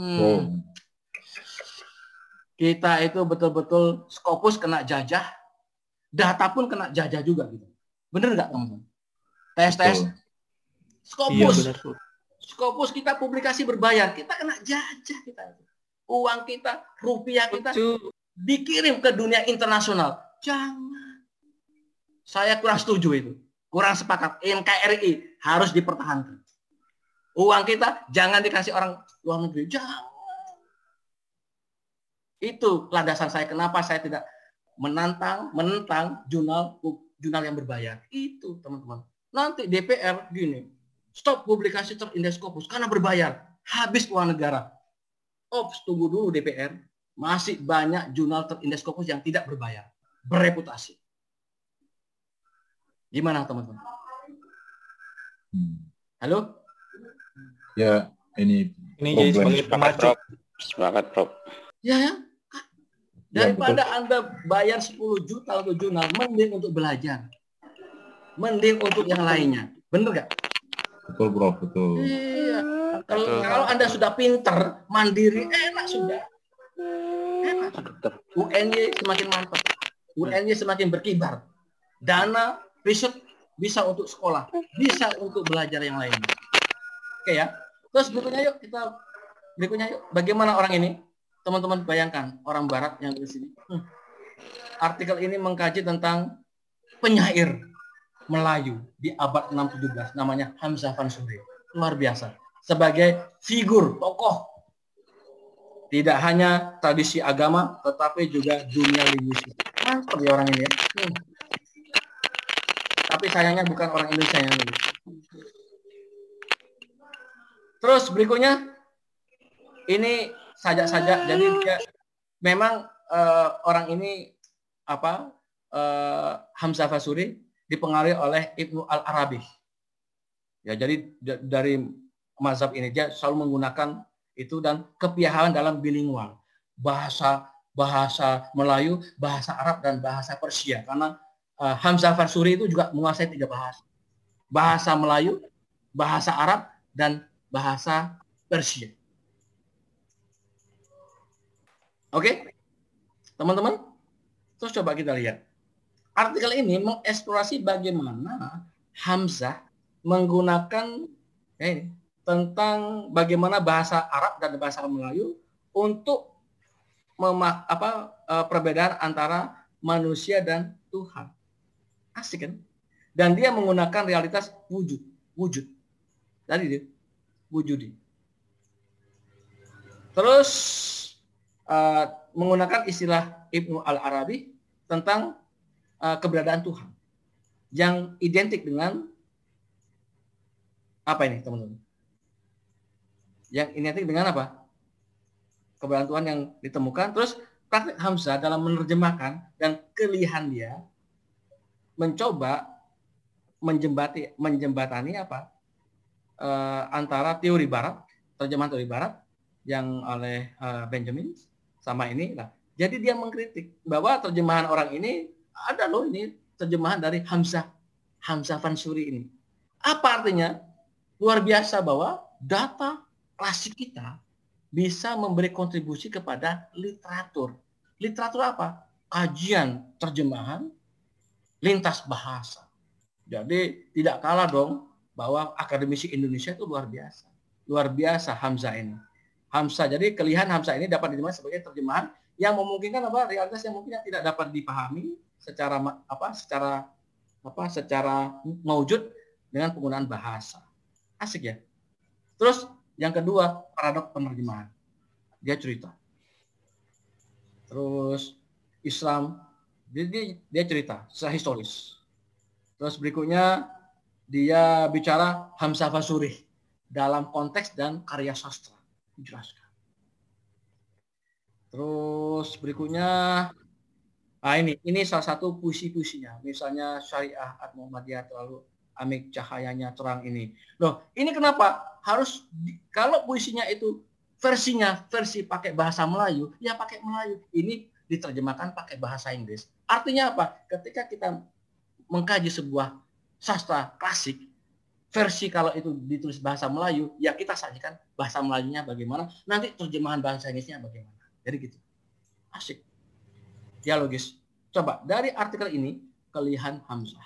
Kita itu betul-betul Scopus kena jajah, data pun kena jajah juga gitu. Bener nggak, teman-teman? Tes. Scopus. Iya, Scopus kita publikasi berbayar, kita kena jajah kita. Uang kita, rupiah kita dikirim ke dunia internasional. Jangan. Saya kurang setuju itu. Kurang sepakat. NKRI harus dipertahankan. Uang kita jangan dikasih orang luar negeri. Jangan. Itu landasan saya kenapa saya tidak menentang jurnal yang berbayar. Itu, teman-teman. Nanti DPR gini, stop publikasi terindeks Scopus karena berbayar. Habis uang negara. Tunggu dulu DPR. Masih banyak jurnal terindeks Scopus yang tidak berbayar. Bereputasi. Gimana, teman-teman? Halo? Ya, ini jadi sebagai pemacu. Sepakat, Prof. Ya. Daripada Anda bayar 10 juta untuk jurnal, mending untuk belajar. Mending untuk yang lainnya. Bener nggak? Betul, Bro. Betul. Iya. Kalau Anda sudah pinter, mandiri, enak sudah. Enak. UNY semakin mantap. UNY semakin berkibar. Dana, riset bisa untuk sekolah. Bisa untuk belajar yang lainnya. Oke ya. Terus berikutnya yuk. Bagaimana orang ini? Teman-teman bayangkan orang barat yang di sini. Artikel ini mengkaji tentang penyair Melayu di abad 6-17 namanya Hamzah Fasuri. Luar biasa. Sebagai figur tokoh tidak hanya tradisi agama tetapi juga dunia linguistik. Mantap ya orang ini ya. Tapi sayangnya bukan orang Indonesia yang nulis. Terus berikutnya ini sajak-sajak. Jadi dia memang orang ini Hamzah Fasuri dipengaruhi oleh Ibnu Al-Arabi. Ya, jadi dari mazhab ini dia selalu menggunakan itu dan kepiawaian dalam bilingual. Bahasa Melayu, bahasa Arab dan bahasa Persia karena Hamzah Fasuri itu juga menguasai 3 bahasa. Bahasa Melayu, bahasa Arab dan bahasa Persia. Oke, teman-teman, terus coba kita lihat. Artikel ini mengeksplorasi bagaimana Hamzah menggunakan tentang bagaimana bahasa Arab dan bahasa Melayu untuk perbedaan antara manusia dan Tuhan. Asik kan? Dan dia menggunakan realitas wujud. Tadi dia wujudi. Terus menggunakan istilah Ibnu Al-Arabi tentang keberadaan Tuhan yang identik dengan apa ini, teman-teman? Yang identik dengan apa? Keberadaan Tuhan yang ditemukan. Terus praktik Hamzah dalam menerjemahkan dan kelihan dia mencoba menjembatani apa? Antara teori barat, terjemahan teori barat yang oleh Benjamin sama ini. Nah, jadi dia mengkritik bahwa terjemahan orang ini ada loh, ini terjemahan dari Hamzah Fansuri ini. Apa artinya? Luar biasa bahwa data klasik kita bisa memberi kontribusi kepada literatur. Literatur apa? Kajian terjemahan lintas bahasa. Jadi tidak kalah dong bahwa akademisi Indonesia itu luar biasa. Luar biasa Hamzah ini. Hamzah, jadi kelihan Hamzah ini dapat diterima sebagai terjemahan yang memungkinkan apa? Realitas yang mungkin tidak dapat dipahami secara maujud dengan penggunaan bahasa. Asik ya. Terus yang kedua, paradok penerjemahan. Dia cerita. Terus Islam, dia cerita secara historis. Terus berikutnya dia bicara Hamzah Fansuri dalam konteks dan karya sastra. Dijelaskan. Terus berikutnya, ini salah satu puisi-puisinya. Misalnya Syariah At-Muhammadiyah terlalu amik cahayanya terang ini. Loh, ini kenapa harus kalau puisinya itu versi pakai bahasa Melayu, ya pakai Melayu. Ini diterjemahkan pakai bahasa Inggris. Artinya apa? Ketika kita mengkaji sebuah sastra klasik, versi kalau itu ditulis bahasa Melayu, ya kita sajikan bahasa Melayunya bagaimana, nanti terjemahan bahasa Inggrisnya bagaimana. Jadi gitu. Asik. Dialogis. Coba dari artikel ini, kelihan Hamzah.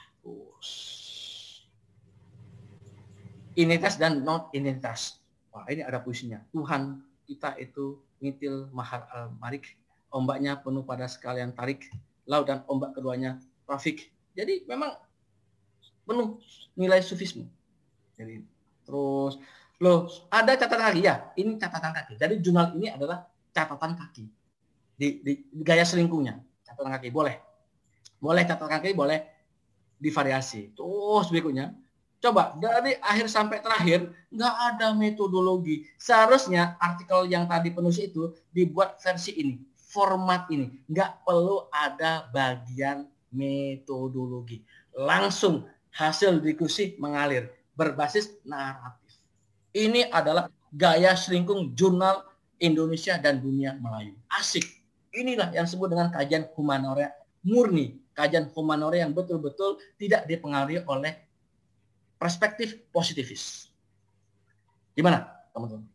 Initas dan non initas. Wah, ini ada puisinya. Tuhan kita itu ngitil mahar al-marik, ombaknya penuh pada sekalian tarik, laut dan ombak keduanya trafik. Jadi memang penuh nilai sufisme. Jadi terus ada catatan kaki ya. Ini catatan kaki. Jadi jurnal ini adalah catatan kaki. Di gaya selingkuhnya. Catatan kaki boleh catatan kaki boleh divariasi. Terus berikutnya, coba dari akhir sampai terakhir nggak ada metodologi. Seharusnya artikel yang tadi penulis itu dibuat versi ini, format ini, nggak perlu ada bagian metodologi. Langsung hasil diskusi mengalir berbasis naratif. Ini adalah gaya selingkuh jurnal Indonesia dan dunia Melayu. Asik. Inilah yang disebut dengan kajian humaniora murni, kajian humaniora yang betul-betul tidak dipengaruhi oleh perspektif positivis. Gimana, teman-teman?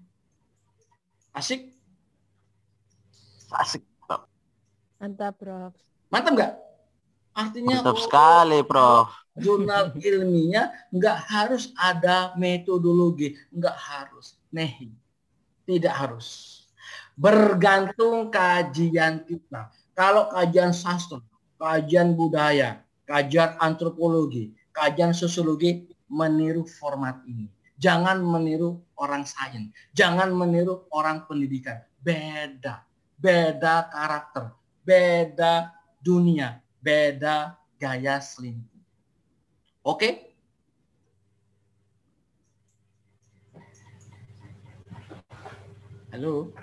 Asik? Asik, Prof. Mantap, Prof. Mantap nggak? Artinya mantap sekali, Prof. Jurnal ilmiah nggak harus ada metodologi, nggak harus. Tidak harus. Bergantung kajian kita. Kalau kajian sastra, kajian budaya, kajian antropologi, kajian sosiologi meniru format ini. Jangan meniru orang sains, jangan meniru orang pendidikan. Beda karakter, beda dunia, beda gaya selingkuh. Oke? Halo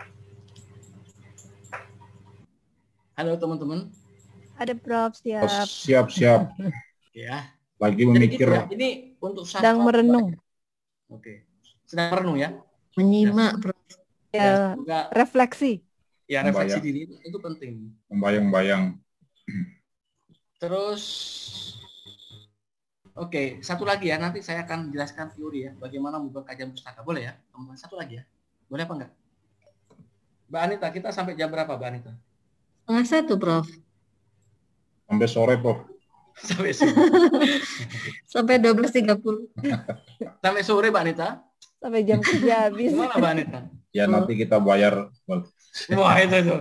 teman-teman. Ada Prof, siap. Siap. Ya. Lagi memikir. Gitu ya. Ini untuk sedang merenung. Oke. Sedang merenung ya. Menyimak, Prof. Ya, refleksi. Ya, refleksi diri itu penting. Membayang-bayang. Terus oke, satu lagi ya, nanti saya akan jelaskan teori ya, bagaimana membuat kajian pustaka. Boleh ya, teman-teman? Satu lagi ya. Boleh apa enggak? Mbak Anita, kita sampai jam berapa, Mbak Anita? 1:30, Prof. Sampai sore, Prof. Sampai sore. Sampai 12:30. Sampai sore, Mbak Anita? Sampai jam kerja habis. Gimana, Mbak Anita? Ya, nanti kita bayar. Wah, itu.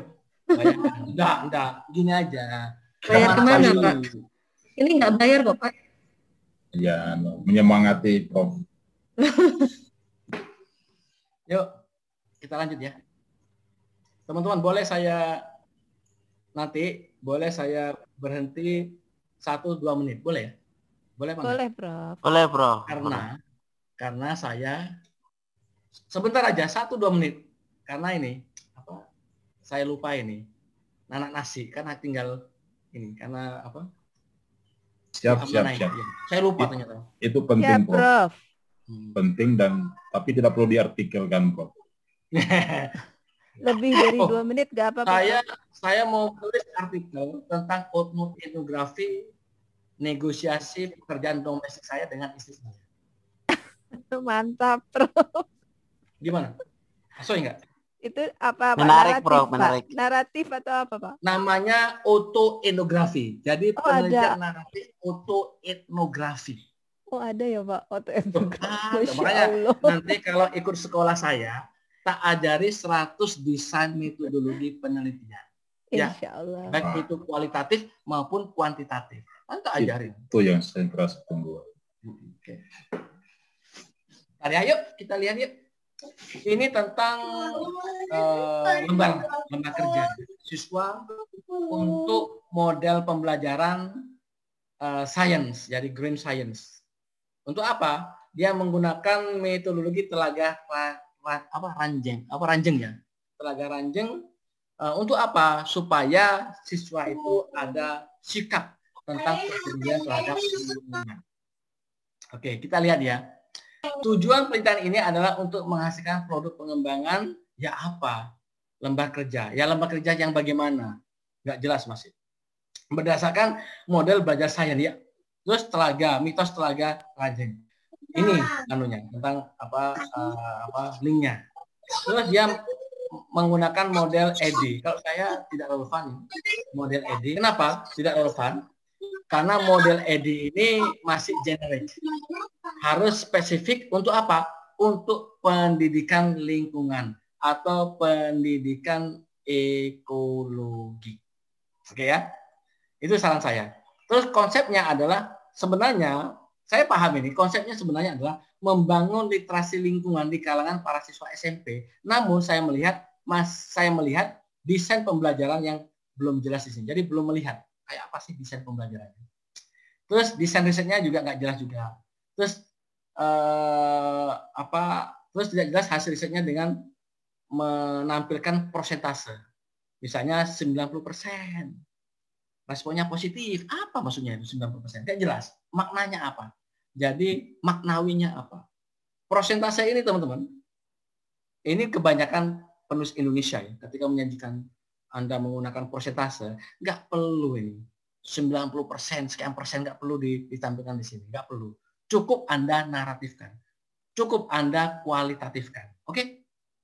Enggak. Gini aja. Bayar kemana, Pak? Ini nggak bayar kok, Pak. Ya, menyemangati Prof. Yuk, kita lanjut ya. Teman-teman, boleh saya berhenti 1-2 menit, boleh ya? Boleh, Pak? Boleh, Prof. Boleh, Prof. Karena saya sebentar aja 1-2 menit. Karena ini saya lupa ini. Nanak nasi karena tinggal ini karena apa? Siap. Saya lupa ternyata. Itu penting, ya, Prof. Penting tapi tidak perlu diartikelkan, Prof. Lebih dari 2 menit gak apa-apa. Saya mau tulis artikel tentang output etnografi negosiasi pekerjaan domestik saya dengan istri saya. Mantap, Prof. Gimana? Masuk enggak? Itu apa, Pak? Menarik, Naratif, Prof, Pak? menarik. Naratif atau apa, Pak? Namanya autoetnografi. Jadi penelitian naratif autoetnografi. Oh, ada ya, Pak, autoetnografi. Makanya nanti kalau ikut sekolah saya, tak ajari 100 desain metodologi penelitian. Ya, Insya Allah. baik itu kualitatif maupun kuantitatif. Kan tak ajarin. Itu yang saya merasa tunggu. Oke. Ayo kita lihat yuk. Ini tentang lembar kerja siswa untuk model pembelajaran science, jadi green science. Untuk apa? Dia menggunakan metodologi telaga ranjeng ya. Telaga ranjeng untuk apa? Supaya siswa itu ada sikap tentang kepedulian terhadap lingkungan. Oke, kita lihat ya. Tujuan penelitian ini adalah untuk menghasilkan produk pengembangan ya apa? Lembar kerja. Ya lembar kerja yang bagaimana? Nggak jelas masih. Berdasarkan model belajar sains ya. Terus mitos telaga ranjeng. Ini anunya tentang linknya. Terus dia menggunakan model ED. Kalau saya tidak relevan model ED. Kenapa tidak relevan? Karena model ED ini masih generik. Harus spesifik untuk apa? Untuk pendidikan lingkungan atau pendidikan ekologi. Oke ya? Itu saran saya. Terus konsepnya adalah sebenarnya, saya paham ini, konsepnya sebenarnya adalah membangun literasi lingkungan di kalangan para siswa SMP. Namun saya melihat desain pembelajaran yang belum jelas di sini. Jadi belum melihat kayak apa sih desain pembelajarannya. Terus desain risetnya juga nggak jelas juga. Terus terus tidak jelas hasil risetnya dengan menampilkan persentase. Misalnya 90%. Responnya positif. Apa maksudnya itu 90%? Tidak jelas. Maknanya apa? Jadi maknawinya apa? Persentase ini teman-teman, ini kebanyakan penulis Indonesia ya. Ketika menyajikan Anda menggunakan persentase, nggak perlu ini. 90%, sekian persen nggak perlu ditampilkan di sini. Nggak perlu. Cukup Anda naratifkan. Cukup Anda kualitatifkan. Oke?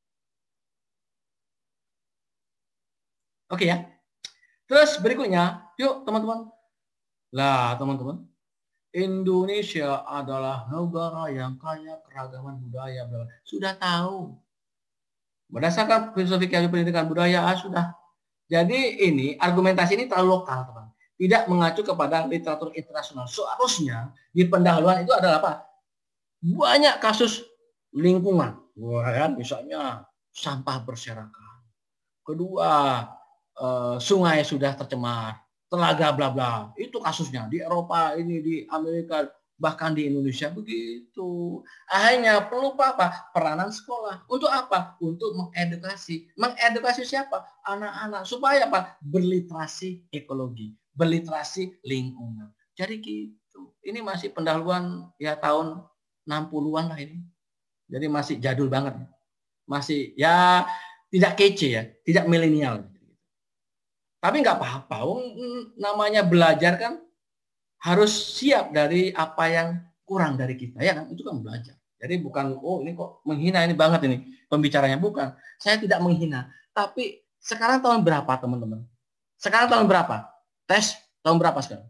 Oke ya? Terus berikutnya, yuk teman-teman. Lah teman-teman, Indonesia adalah negara yang kaya keragaman budaya. Sudah tahu. Berdasarkan filosofi pendidikan budaya, sudah. Jadi ini, argumentasi ini terlalu lokal, teman. Tidak mengacu kepada literatur internasional. Seharusnya di pendahuluan itu adalah apa? Banyak kasus lingkungan. Wah, kan? Misalnya sampah berserakan. Kedua, sungai sudah tercemar, telaga bla bla. Itu kasusnya di Eropa, ini di Amerika, bahkan di Indonesia begitu. Akhirnya perlu apa? Peranan sekolah. Untuk apa? Untuk mengedukasi. Mengedukasi siapa? Anak-anak supaya apa? Berliterasi ekologi, berliterasi lingkungan. Jadi gitu. Ini masih pendahuluan ya tahun 60-an lah ini. Jadi masih jadul banget. Masih ya tidak kece ya, tidak milenial. Tapi nggak apa-apa, namanya belajar kan harus siap dari apa yang kurang dari kita, ya kan? Itu kan belajar. Jadi bukan, ini kok menghina ini banget ini pembicaranya, bukan. Saya tidak menghina, tapi sekarang tahun berapa teman-teman? Sekarang tahun berapa? Tes tahun berapa sekarang?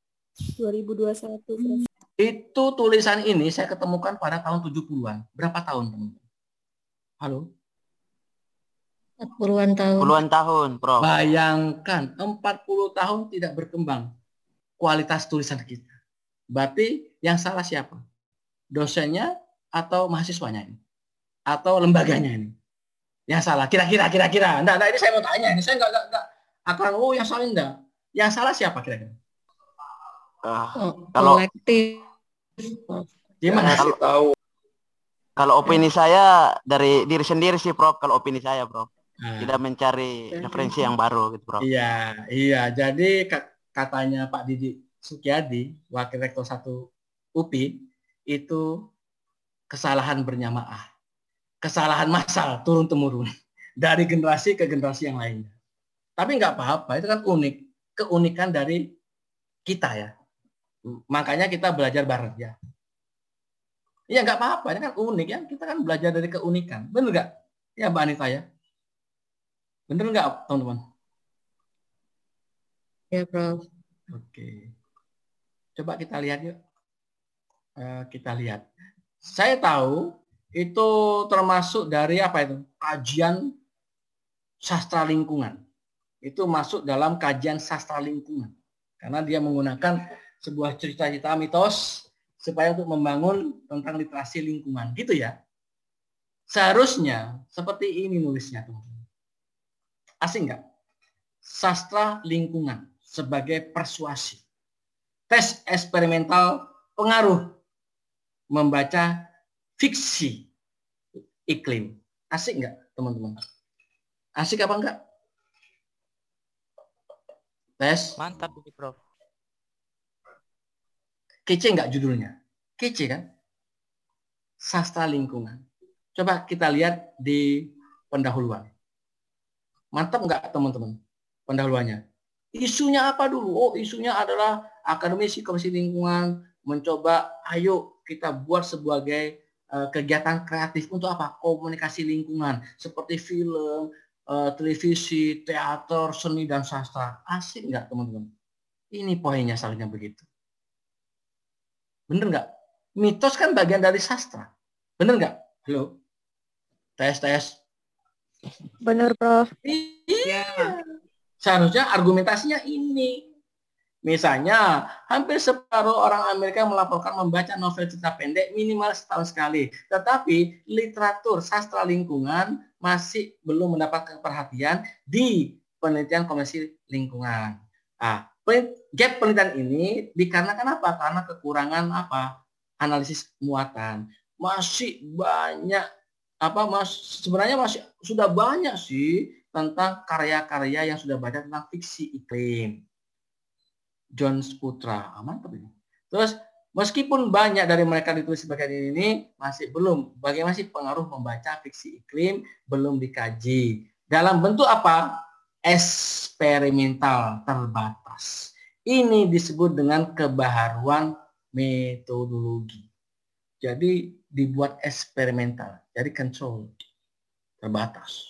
2021. Itu tulisan ini saya ketemukan pada tahun 70-an. Berapa tahun teman-teman? Halo? 40-an tahun. Puluhan tahun, Prof. Bayangkan 40 tahun tidak berkembang kualitas tulisan kita. Berarti Yang salah siapa? Dosennya atau mahasiswanya ini? Atau lembaganya ini? Yang salah, kira-kira. Enggak, ini saya mau tanya. Ini saya enggak akan, yang salah enggak. Yang salah siapa kira-kira? Kalau kolektif. Gimana? Kalau opini saya dari diri sendiri sih, Prof. Kalau opini saya, Prof. Tidak mencari referensi yang baru gitu, Prof. Iya. Jadi katanya Pak Didi Sukyadi, Wakil Rektor 1 UPI, itu kesalahan berjamaah. Kesalahan massal turun-temurun dari generasi ke generasi yang lainnya. Tapi nggak apa-apa, itu kan unik. Keunikan dari kita ya. Makanya kita belajar bareng ya. Iya nggak apa-apa, ini kan unik ya. Kita kan belajar dari keunikan. Bener nggak? Ya Mbak Anita ya. Bener nggak teman-teman? Ya, Prof. Oke. Coba kita lihat yuk. Kita lihat. Saya tahu itu termasuk dari apa itu? Kajian sastra lingkungan. Itu masuk dalam kajian sastra lingkungan. Karena dia menggunakan sebuah cerita-cerita mitos supaya untuk membangun tentang literasi lingkungan. Gitu ya. Seharusnya seperti ini nulisnya, teman-teman. Asing nggak? Sastra lingkungan sebagai persuasi. Tes eksperimental pengaruh membaca fiksi iklim. Asik nggak, teman-teman? Asik apa enggak? Tes. Mantap ini, Prof. Kece nggak judulnya? Kece kan? Sastra lingkungan. Coba kita lihat di pendahuluan. Mantap nggak, teman-teman? Pendahuluannya. Isunya apa dulu? Oh, isunya adalah akademisi komisi lingkungan mencoba, ayo kita buat sebagai kegiatan kreatif untuk apa? Komunikasi lingkungan seperti film, televisi, teater, seni dan sastra. Asik nggak, teman-teman? Ini poinnya salahnya begitu. Bener nggak? Mitos kan bagian dari sastra. Bener nggak? Halo? Tes. Bener, Prof. Iya. Seharusnya argumentasinya ini. Misalnya, hampir separuh orang Amerika melaporkan membaca novel cerita pendek minimal setahun sekali. Tetapi literatur sastra lingkungan masih belum mendapat perhatian di penelitian komisi lingkungan. Gap penelitian ini dikarenakan apa? Karena kekurangan apa? Analisis muatan. Masih banyak sebenarnya masih sudah banyak sih tentang karya-karya yang sudah baca tentang fiksi iklim. John Putra, mantap ini. Terus meskipun banyak dari mereka ditulis sebagai ini masih belum. Bagaimana sih pengaruh membaca fiksi iklim belum dikaji. Dalam bentuk apa? Eksperimental terbatas. Ini disebut dengan kebaharuan metodologi. Jadi dibuat eksperimental, jadi control terbatas.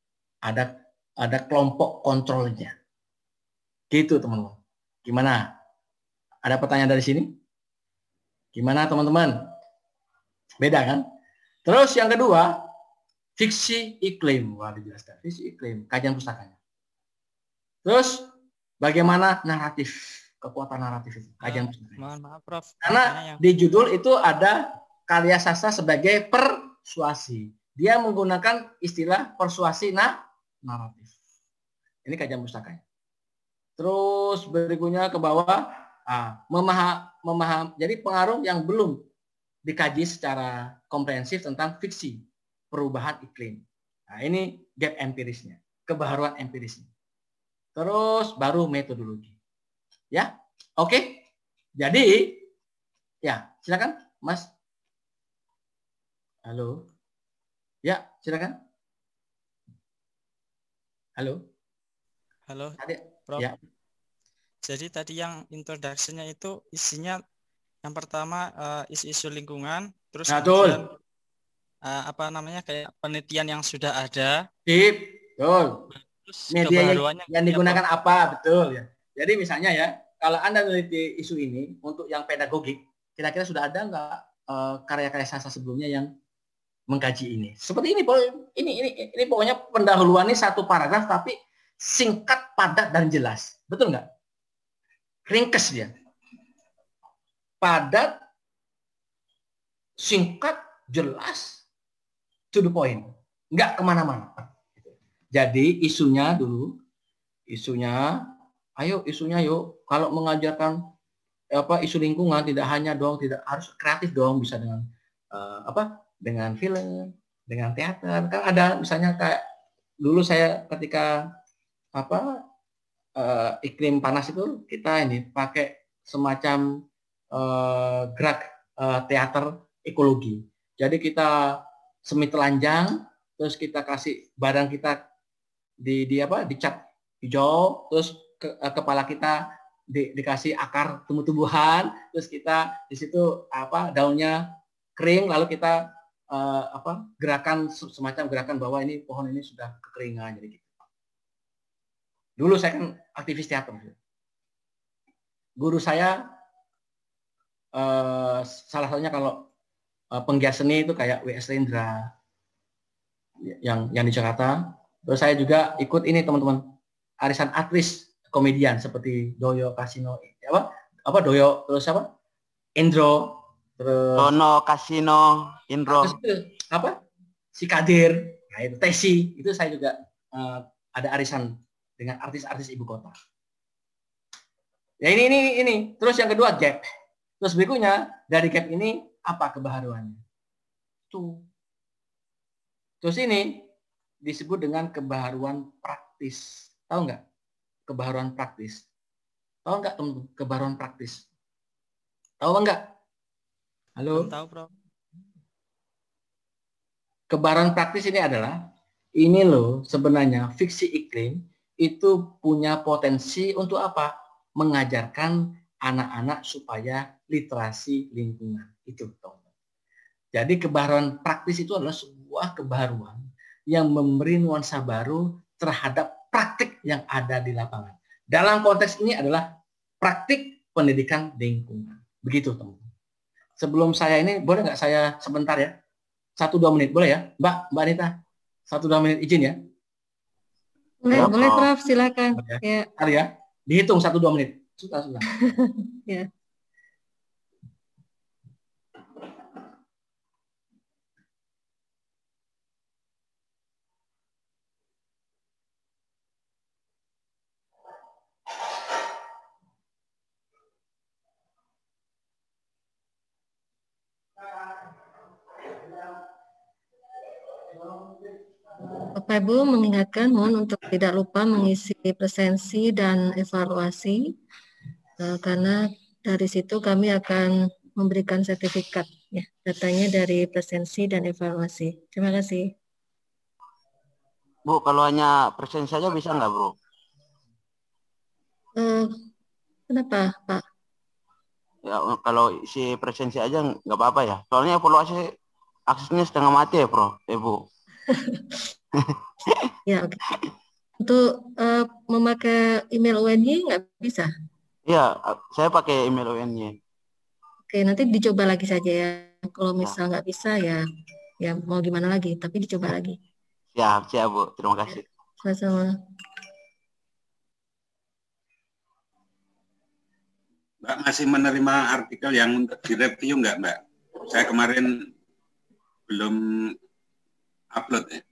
Ada kelompok kontrolnya. Gitu, teman-teman. Gimana? Ada pertanyaan dari sini? Gimana, teman-teman? Beda kan? Terus yang kedua, fiksi iklim. Wah, dijelaskan. Fiksi iklim, kajian pustakanya. Terus bagaimana naratif, kekuatan naratif itu, kajian pustakanya. Mohon maaf, Prof. Karena di judul itu ada karya sastra sebagai persuasi. Dia menggunakan istilah persuasi naratif. Ini kajian pustakanya. Terus berikutnya ke bawah, memaham. Jadi pengaruh yang belum dikaji secara komprehensif tentang fiksi perubahan iklim. Nah, ini gap empirisnya, kebaharuan empirisnya. Terus baru metodologi. Ya, oke. Jadi, ya silakan, Mas. Halo. Ya, silakan. Halo. Halo. Adik. Prof. Ya. Jadi tadi yang introduction-nya itu isinya yang pertama isu-isu lingkungan, terus kemudian kayak penelitian yang sudah ada. Betul. Terus media yang digunakan apa, betul ya. Jadi misalnya ya, kalau Anda meneliti isu ini untuk yang pedagogik, kira-kira sudah ada nggak karya-karya sastra sebelumnya yang mengkaji ini? Seperti ini, ini pokoknya pendahuluan ini satu paragraf tapi singkat, padat, dan jelas. Betul nggak? Ringkes dia. Padat, singkat, jelas, to the point, nggak kemana-mana. Jadi isunya dulu, ayo isunya yuk. Kalau mengajarkan isu lingkungan tidak harus kreatif dong, bisa dengan dengan film, dengan teater. Kan ada misalnya kayak dulu saya ketika iklim panas itu kita ini pakai semacam gerak teater ekologi. Jadi kita semi telanjang, terus kita kasih badan kita dicat hijau, terus kepala kita dikasih akar tumbuh-tumbuhan, terus kita di situ daunnya kering, lalu kita gerakan semacam gerakan bahwa ini pohon ini sudah kekeringan, jadi gitu. Dulu saya kan aktivis teater. Guru saya salah satunya kalau penggiat seni itu kayak W.S. Rendra yang di Jakarta. Terus saya juga ikut ini teman-teman, arisan aktris komedian seperti Doyo Kasino, Doyo, terus Indro, terus Dono Kasino, Indro, si Kadir, nah itu Tesi, itu saya juga ada arisan dengan artis-artis ibu kota. Ya ini. Terus yang kedua gap. Terus berikutnya dari gap ini apa kebaharuannya? Tuh. Terus ini disebut dengan kebaharuan praktis. Tahu nggak? Kebaharuan praktis. Tahu nggak teman-teman? Kebaharuan praktis. Tahu nggak? Halo. Tahu, Bro. Kebaharuan praktis ini adalah loh sebenarnya fiksi iklim itu punya potensi untuk apa? Mengajarkan anak-anak supaya literasi lingkungan. Itu, teman-teman. Jadi kebaharuan praktis itu adalah sebuah kebaharuan yang memberi nuansa baru terhadap praktik yang ada di lapangan. Dalam konteks ini adalah praktik pendidikan lingkungan. Begitu, teman-teman. Sebelum saya ini, boleh nggak saya sebentar ya? 1-2 menit, boleh ya? Mbak Anita, 1-2 menit izin ya? Boleh Prof, silakan. Ya. Ya. Dihitung 1-2 menit. Sudah. Ya. Bapak Ibu mengingatkan mohon untuk tidak lupa mengisi presensi dan evaluasi karena dari situ kami akan memberikan sertifikat ya, datanya dari presensi dan evaluasi. Terima kasih. Bu, kalau hanya presensi saja bisa nggak, Bro? Kenapa, Pak? Ya, kalau isi presensi aja nggak apa-apa ya. Soalnya evaluasi aksesnya setengah mati ya, Bro. Bu. Ya, oke. Untuk memakai email UNY nggak bisa? Iya, saya pakai email UNY. Oke, nanti dicoba lagi saja ya. Kalau misal nggak bisa ya mau gimana lagi, tapi dicoba lagi. Siap, Bu. Terima kasih. Sama-sama. Mbak masih menerima artikel yang untuk direview nggak, Mbak? Saya kemarin belum upload ya.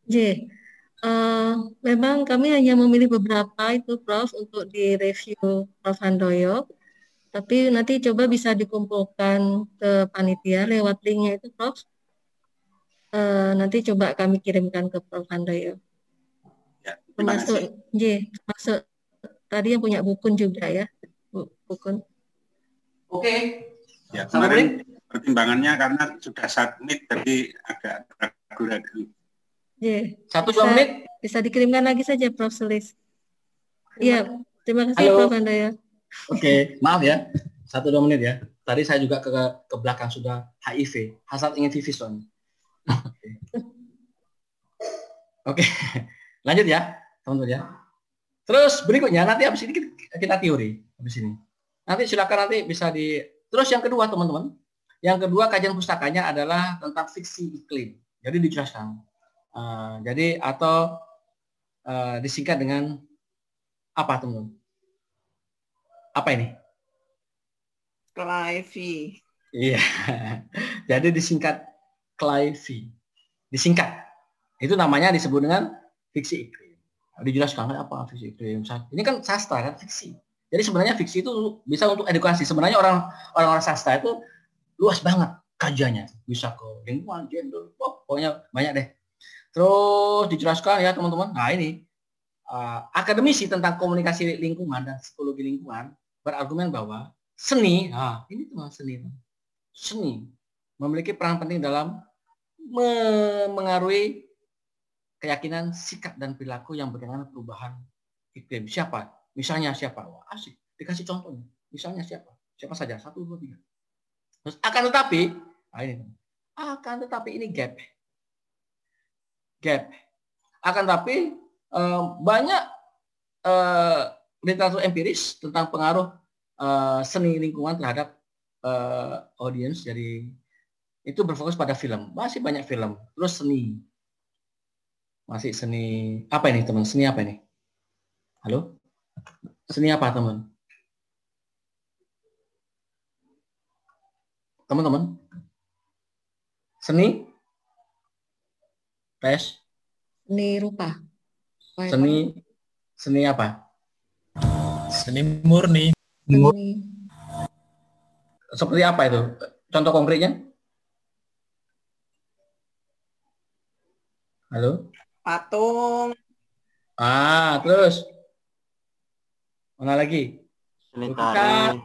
Memang kami hanya memilih beberapa itu Prof untuk direview Prof Handoyo. Tapi nanti coba bisa dikumpulkan ke panitia lewat linknya itu Prof. Nanti coba kami kirimkan ke Prof Handoyo. Ya, termasuk tadi yang punya Bukun juga ya. Bukun. Oke. Ya, kemarin pertimbangannya karena sudah submit jadi agak ragu-ragu. 1-2 menit bisa dikirimkan lagi saja Prof Sulis. Iya, terima kasih Prof Handoyo. Oke, maaf ya. 1-2 menit ya. Tadi saya juga ke belakang sudah HIV. Hasad ingin vivis soalnya. Oke. Lanjut ya, teman-teman ya. Terus berikutnya nanti habis ini kita teori habis ini. Nanti silakan nanti bisa Terus yang kedua teman-teman. Yang kedua kajian pustakanya adalah tentang fiksi iklim. Jadi dijelaskan. Jadi atau disingkat dengan apa teman-teman? Apa ini? Clive. Iya. Jadi disingkat CLIV. Disingkat. Itu namanya disebut dengan fiksi iklim. Dijelaskan apa fiksi iklim. Ini kan sastra kan fiksi. Jadi sebenarnya fiksi itu bisa untuk edukasi. Sebenarnya orang-orang sastra itu luas banget kajiannya. Bisa ke lingkungan, gender, pokoknya banyak deh. Terus dijelaskan ya teman-teman. Nah ini akademisi tentang komunikasi lingkungan dan psikologi lingkungan berargumen bahwa seni, ini teman seni memiliki peran penting dalam mengaruhi keyakinan, sikap dan perilaku yang berkaitan perubahan iklim. Siapa? Misalnya siapa? Wah, asik. Dikasih contohnya. Misalnya siapa? Siapa saja? 1, 2, 3. Terus akan tetapi ini gap. Akan tetapi banyak literatur empiris tentang pengaruh seni lingkungan terhadap audiens. Jadi itu berfokus pada film. Masih banyak film. Terus seni. Masih seni. Apa ini teman? Seni apa ini? Halo? Seni apa teman? Teman-teman? Seni? Tes? Seni rupa. Seni apa? Seni murni. Seperti apa itu? Contoh konkretnya? Halo? Patung. Terus? Mana lagi? Seni tari.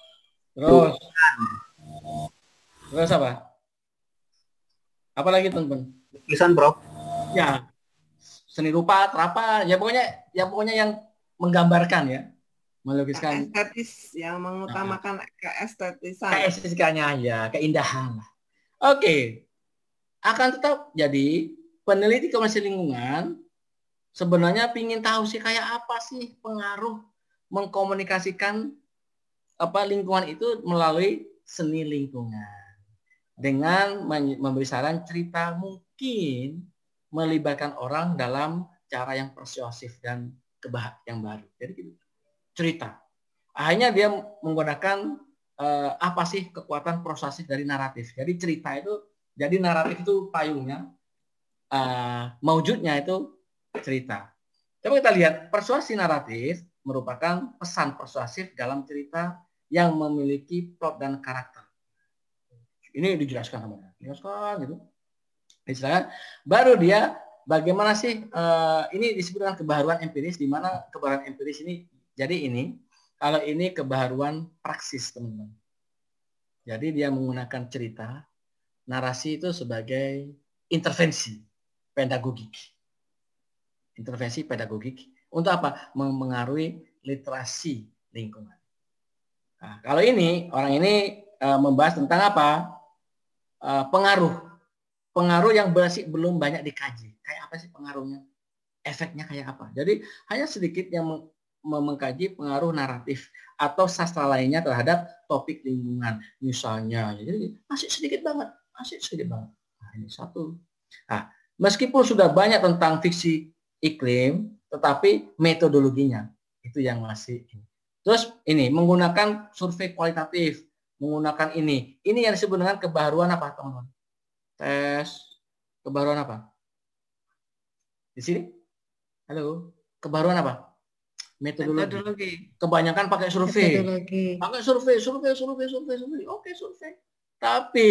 Terus apa? Apa lagi teman-teman? Lukisan, Prof. Ya. Seni rupa, terapa, ya pokoknya yang menggambarkan ya. Melukiskan estetis, yang mengutamakan keestetisan. Keestetikannya ya, keindahan. Oke. Akan tetap jadi peneliti komunikasi lingkungan sebenarnya ingin tahu sih kayak apa sih pengaruh mengkomunikasikan lingkungan itu melalui seni lingkungan dengan memberi saran cerita mungkin melibatkan orang dalam cara yang persuasif dan yang baru. Jadi gitu. Cerita. Akhirnya dia menggunakan apa sih kekuatan persuasif dari naratif. Jadi cerita itu, jadi naratif itu payungnya, maujudnya itu cerita. Coba kita lihat, persuasi naratif merupakan pesan persuasif dalam cerita yang memiliki plot dan karakter. Ini dijelaskan sama dia. Dijelaskan gitu. Dijelaskan. Baru dia bagaimana sih ini disebut dengan kebaharuan empiris, di mana kebaharuan empiris ini, jadi ini kalau ini kebaharuan praksis teman-teman. Jadi dia menggunakan cerita, narasi itu sebagai intervensi pedagogik. Intervensi pedagogik untuk apa? Mengaruhi literasi lingkungan. Nah, kalau ini orang ini membahas tentang apa? Pengaruh yang belum banyak dikaji. Kayak apa sih pengaruhnya? Efeknya kayak apa? Jadi hanya sedikit yang mengkaji pengaruh naratif atau sastra lainnya terhadap topik lingkungan. Misalnya, jadi masih sedikit banget. Nah, ini satu. Nah, meskipun sudah banyak tentang fiksi iklim, tetapi metodologinya itu yang masih. Terus ini menggunakan survei kualitatif, menggunakan ini yang disebut dengan kebaharuan apa teman-teman? Tes kebaharuan apa? Di sini? Halo, kebaharuan apa? Metodologi. Kebanyakan pakai survei. Pakai survei. Oke, survei. Tapi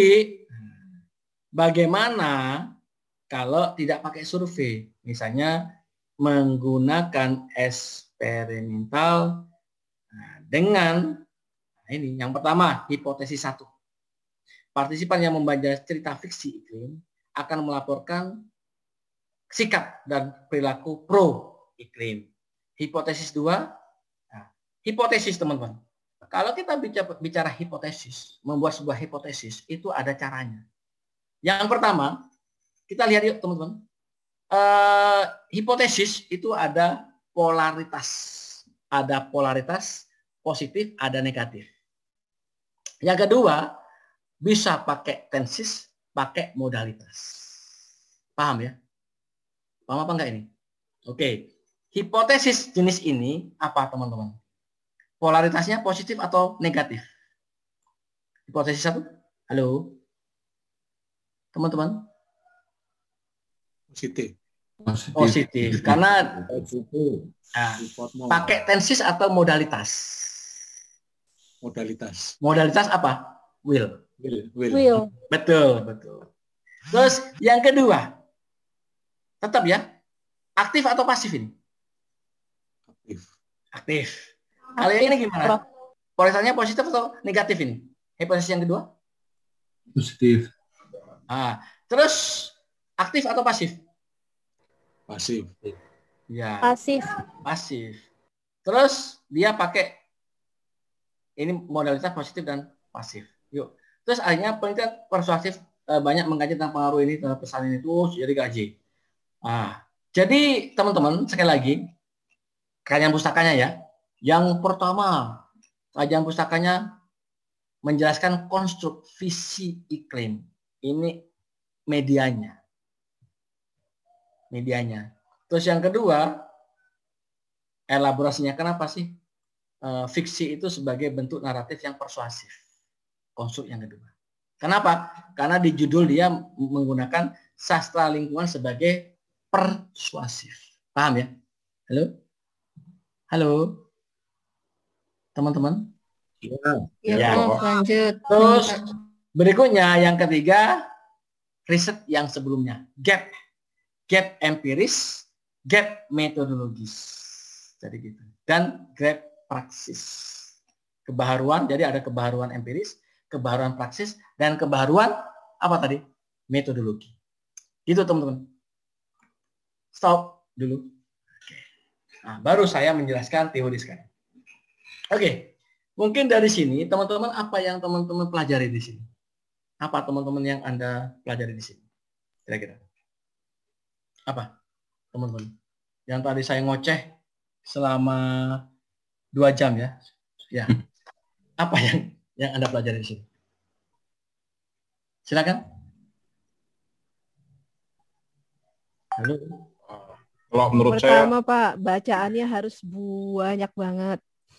bagaimana kalau tidak pakai survei? Misalnya menggunakan eksperimental dengan ini yang pertama, hipotesis 1. Partisipan yang membaca cerita fiksi iklim akan melaporkan sikap dan perilaku pro iklim. Hipotesis 2, hipotesis teman-teman. Kalau kita bicara hipotesis, membuat sebuah hipotesis itu ada caranya. Yang pertama, kita lihat yuk teman-teman. Hipotesis itu ada polaritas. Ada polaritas positif, ada negatif. Yang kedua, bisa pakai tensis, pakai modalitas. Paham ya? Paham apa enggak ini? Oke. Hipotesis jenis ini apa teman-teman? Polaritasnya positif atau negatif? Hipotesis 1? Halo? Teman-teman? Positif. Positif. Karena pakai tensis atau modalitas? Modalitas. Modalitas apa? Will. Will. Betul. Terus yang kedua, tetap ya, aktif atau pasif ini? Aktif. Kalau yang ini gimana? Polaritasnya positif atau negatif ini? Hipotesis yang kedua? Positif. Terus aktif atau pasif? Pasif. Ya. Pasif. Terus dia pakai ini modalitas positif dan pasif. Yuk. Terus akhirnya penelitian persuasif banyak mengkaji tentang pengaruh ini terhadap pesan ini terus jadi kaji. Jadi teman-teman sekali lagi kajian pustakanya ya. Yang pertama kajian pustakanya menjelaskan konstruk visi iklim. Ini medianya. Terus yang kedua elaborasinya kenapa sih fiksi itu sebagai bentuk naratif yang persuasif. Konstruk yang kedua. Kenapa? Karena di judul dia menggunakan sastra lingkungan sebagai persuasif. Paham ya? Halo? Teman-teman? Ya. Lanjut. Terus berikutnya yang ketiga riset yang sebelumnya. Gap empiris, gap metodologis. Jadi gitu. Dan gap praksis. Kebaharuan, jadi ada kebaharuan empiris, kebaharuan praksis, dan kebaharuan apa tadi? Metodologi. Itu teman-teman. Stop dulu. Oke. Baru saya menjelaskan teori sekarang. Oke. Mungkin dari sini teman-teman apa yang teman-teman pelajari di sini? Apa teman-teman yang Anda pelajari di sini? Kira-kira. Apa? Teman-teman. Yang tadi saya ngoceh selama 2 jam ya. Ya. Apa yang Anda pelajari di sini? Silakan. Halo. Kalau menurut Pertama, Pak, bacaannya harus banyak banget.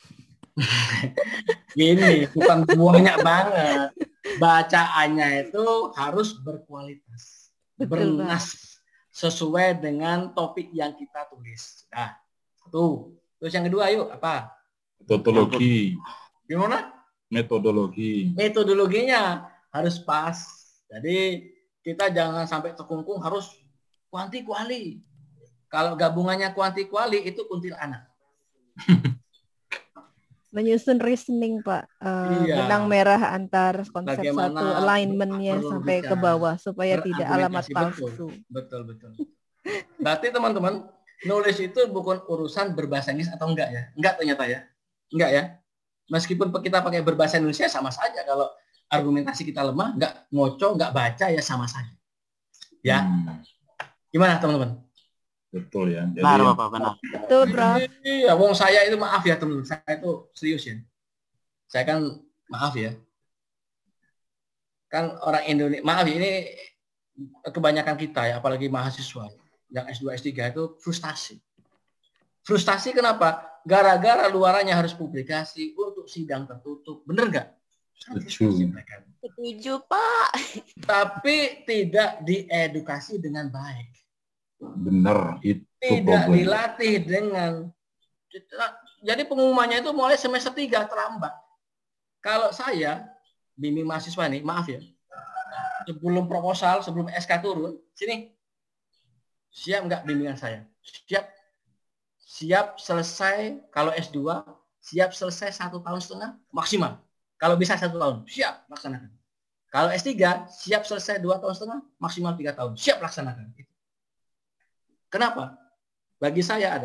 Gini, bukan banyak banget. Bacaannya itu harus berkualitas. Bernas. Sesuai dengan topik yang kita tulis. Nah, satu. Terus yang kedua, yuk, apa? Metodologi. Gimana? Metodologinya harus pas. Jadi kita jangan sampai terkungkung harus kuanti kuali. Kalau gabungannya kuanti kuali itu kuntilanak. Menyusun reasoning, Pak. Benang merah antar konsep bagaimana satu, alignment-nya sampai ke bawah supaya tidak alamat palsu. Betul. Berarti teman-teman, nulis itu bukan urusan berbahasa Inggris atau enggak ya? Enggak ternyata ya. Enggak ya. Meskipun kita pakai berbahasa Indonesia sama saja, kalau argumentasi kita lemah, enggak ngoco, enggak baca ya sama saja. Ya. Gimana teman-teman? Betul ya. Benar, Bapak, benar. Betul, Prof. Iya, wong saya itu maaf ya teman-teman, saya itu serius ya. Saya kan maaf ya. Kan orang Indonesia, maaf ini kebanyakan kita ya, apalagi mahasiswa yang S2, S3 itu frustasi. Frustasi kenapa? Gara-gara luarannya harus publikasi untuk sidang tertutup. Bener nggak? Setuju, Pak. Tapi tidak diedukasi dengan baik. Benar, itu tidak dilatih dengan. Jadi pengumumannya itu mulai semester 3 terlambat. Kalau saya bimbing mahasiswa nih, maaf ya, sebelum proposal, sebelum SK turun, sini, siap nggak bimbingan saya? Siap selesai. Kalau S2 siap selesai 1,5 tahun maksimal. Kalau bisa 1 tahun, siap laksanakan. Kalau S3 siap selesai 2,5 tahun maksimal 3 tahun, siap laksanakan. Kenapa? Bagi saya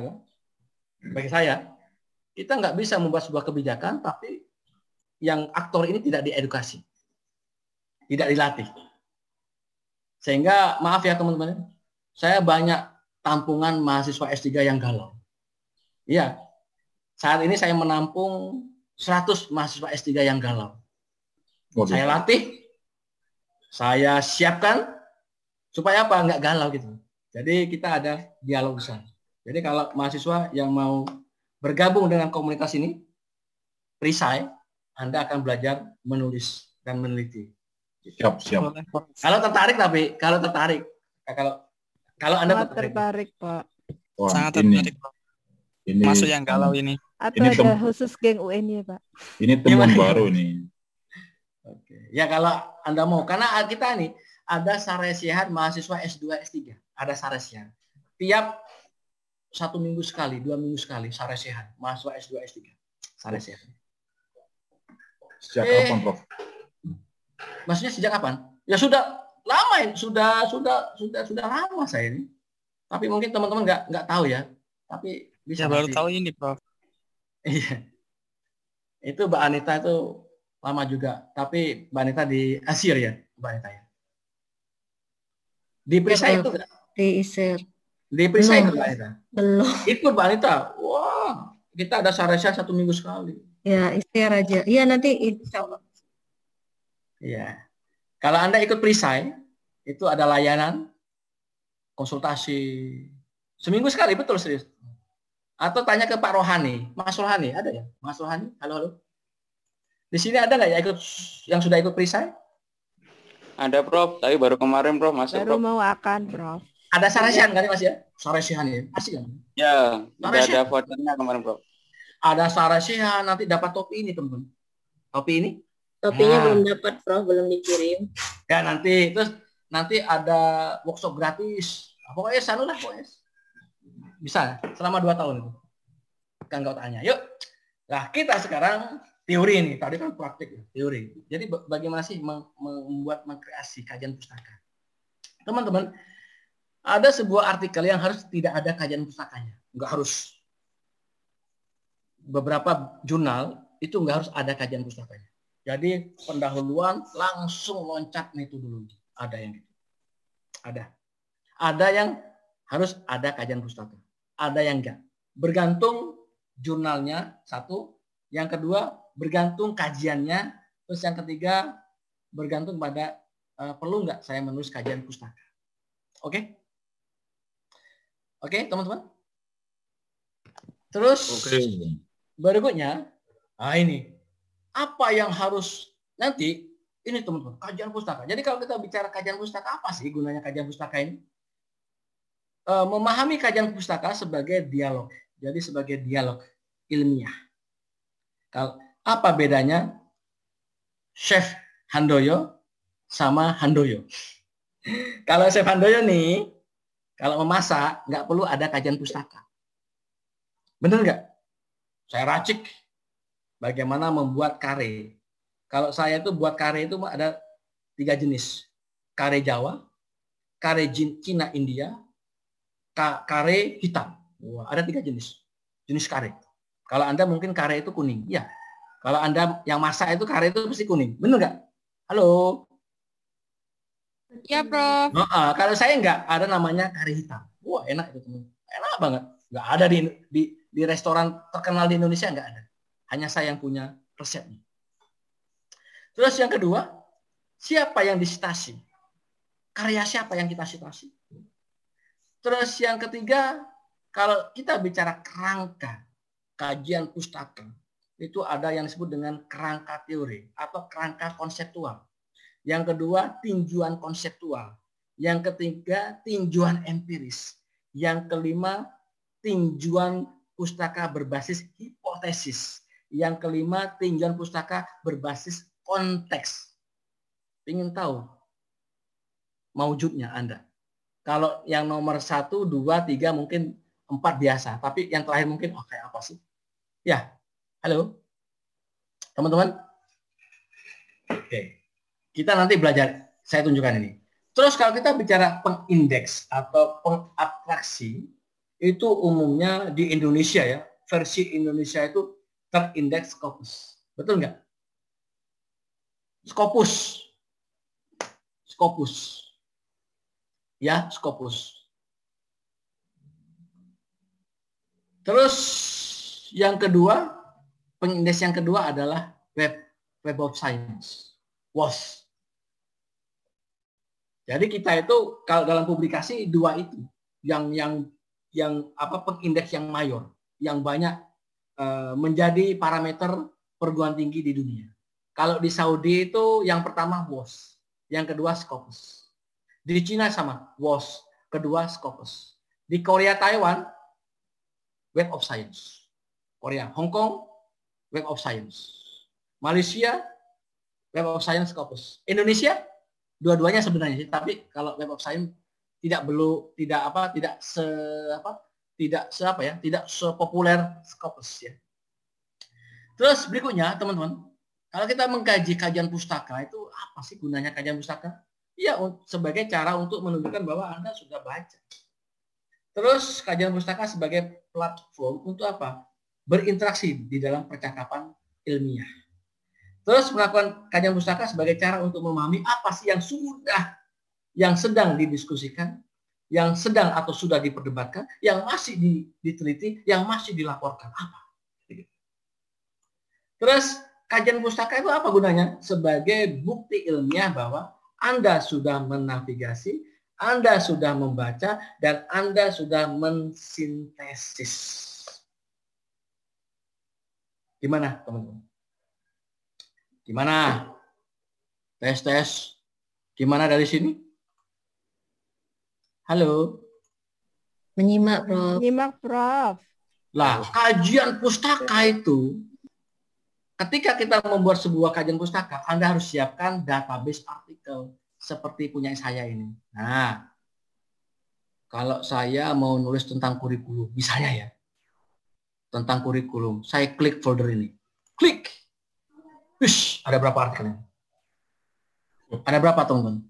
kita nggak bisa membuat sebuah kebijakan tapi yang aktor ini tidak diedukasi, tidak dilatih. Sehingga maaf ya teman-teman, saya banyak tampungan mahasiswa S3 yang galau. Iya, saat ini saya menampung 100 mahasiswa S3 yang galau. Saya latih, saya siapkan supaya apa? Nggak galau gitu. Jadi kita ada dialog besar. Jadi kalau mahasiswa yang mau bergabung dengan komunitas ini, perisai, Anda akan belajar menulis dan meneliti. Siap. Kalau tertarik kalau Anda tertarik, Pak. Wah, sangat tertarik, Pak. Ini Masuk yang galau ini. Atau ini ada khusus geng UN ya, Pak? Ini teman baru nih. Oke. Ya kalau Anda mau, karena kita nih ada saresiahan mahasiswa S2, S3. Ada saresiahan. Tiap 1 minggu sekali, 2 minggu sekali saresiahan mahasiswa S2, S3. Saresiahan. Sejak kapan, Prof? Maksudnya sejak kapan? Ya sudah lama ya, sudah lama saya ini. Tapi mungkin teman-teman nggak tahu ya. Tapi bisa baru tahu ini, Prof. Iya. Itu Mbak Anita itu lama juga. Tapi Mbak Anita di Asir ya, Mbak Anita ya. Di Perisai itu enggak? Di Isir. Di Perisai itu Mbak Anita? Belum. Itu Mbak Anita. Wah, kita ada saresiah 1 minggu sekali. Ya, Isir aja. Iya, nanti insya Allah. Iya. Kalau Anda ikut Perisai, itu ada layanan konsultasi seminggu sekali, betul serius. Atau tanya ke Pak Rohani, Mas Rohani, ada ya? Mas Rohani, halo. Di sini ada nggak ya yang sudah ikut Perisai? Ada, Prof. Tapi baru kemarin, Prof. Masuk, Baru Prof. mau akan, Prof. Ada saresihan kan Mas ya? Saresihan ya, asik kan? Ya, udah ada vouchernya kemarin, Prof. Ada saresihan, nanti dapat topi ini, teman-teman. Topi ini? Topinya belum dapat, Prof, belum dikirim. Ya nanti ada workshop gratis. Pokoknya sana lah, pokoknya. Bisa selama 2 tahun itu. Kan kau tanya. Yuk. Nah, kita sekarang teori nih. Tadi kan praktik ya, teori. Jadi bagaimana sih mengkreasi kajian pustaka? Teman-teman, ada sebuah artikel yang harus tidak ada kajian pustakanya. Enggak harus. Beberapa jurnal itu enggak harus ada kajian pustakanya. Jadi pendahuluan langsung loncat metodologi. Ada yang gitu. Ada yang harus ada kajian pustaka. Ada yang enggak. Bergantung jurnalnya, satu. Yang kedua, bergantung kajiannya. Terus yang ketiga, bergantung pada perlu enggak saya menulis kajian pustaka. Oke? Oke, teman-teman? Terus, berikutnya, ini. Apa yang harus nanti ini teman-teman, kajian pustaka. Jadi kalau kita bicara kajian pustaka, apa sih gunanya kajian pustaka ini? Memahami kajian pustaka sebagai dialog. Jadi sebagai dialog ilmiah. Kalau apa bedanya Chef Handoyo sama Handoyo? Kalau Chef Handoyo nih, kalau memasak nggak perlu ada kajian pustaka. Bener nggak? Saya racik bagaimana membuat kare. Kalau saya itu buat kare itu ada 3 jenis. Kare Jawa, kare Cina India, kare hitam. Wah, ada 3 jenis. Jenis kare. Kalau Anda mungkin kare itu kuning. Ya. Kalau Anda yang masak itu kare itu pasti kuning. Benar nggak? Halo? Ya, Prof. Kalau saya nggak, ada namanya kare hitam. Wah, enak itu teman. Enak banget. Nggak ada di restoran terkenal di Indonesia, nggak ada. Hanya saya yang punya resepnya. Terus yang kedua, siapa yang disitasi? Karya siapa yang kita sitasi? Terus yang ketiga, kalau kita bicara kerangka kajian pustaka, itu ada yang disebut dengan kerangka teori atau kerangka konseptual. Yang kedua, tinjuan konseptual. Yang ketiga, tinjuan empiris. Yang kelima, tinjuan pustaka berbasis hipotesis. Yang kelima, tinjauan pustaka berbasis konteks. Ingin tahu maujudnya Anda. Kalau yang nomor 1, 2, 3 mungkin 4 biasa. Tapi yang terakhir mungkin, kayak apa sih? Ya, halo. Teman-teman. Oke. Kita nanti belajar. Saya tunjukkan ini. Terus kalau kita bicara pengindeks atau pengabstraksi, itu umumnya di Indonesia ya. Versi Indonesia itu terindeks Scopus. Betul nggak? Scopus. Ya, Scopus. Terus yang kedua, pengindeks yang kedua adalah Web of Science. WOS. Jadi kita itu kalau dalam publikasi 2 itu yang pengindeks yang mayor, yang banyak menjadi parameter perguruan tinggi di dunia. Kalau di Saudi itu yang pertama WOS. yang kedua Scopus. Di Cina sama, WOS, kedua Scopus. Di Korea, Taiwan, Web of Science. Korea, Hong Kong, Web of Science. Malaysia, Web of Science, Scopus. Indonesia, dua-duanya sebenarnya, tapi kalau Web of Science tidak sepopuler Scopus ya. Terus berikutnya teman-teman, kalau kita mengkaji kajian pustaka itu apa sih gunanya kajian pustaka? Ya sebagai cara untuk menunjukkan bahwa Anda sudah baca. Terus kajian pustaka sebagai platform untuk apa? Berinteraksi di dalam percakapan ilmiah. Terus melakukan kajian pustaka sebagai cara untuk memahami apa sih yang sedang didiskusikan, yang sedang atau sudah diperdebatkan, yang masih diteliti, yang masih dilaporkan apa. Terus kajian pustaka itu apa gunanya? Sebagai bukti ilmiah bahwa Anda sudah menavigasi, Anda sudah membaca, dan Anda sudah mensintesis. Gimana teman-teman? Gimana? Tes. Gimana dari sini? Halo? Menyimak, Prof. Menyimak, Prof. Lah, kajian pustaka itu, ketika kita membuat sebuah kajian pustaka, Anda harus siapkan database artikel seperti punya saya ini. Nah, kalau saya mau nulis tentang kurikulum, misalnya ya, tentang kurikulum, saya klik folder ini. Klik. Wish, ada berapa artikelnya? Ada berapa, teman-teman?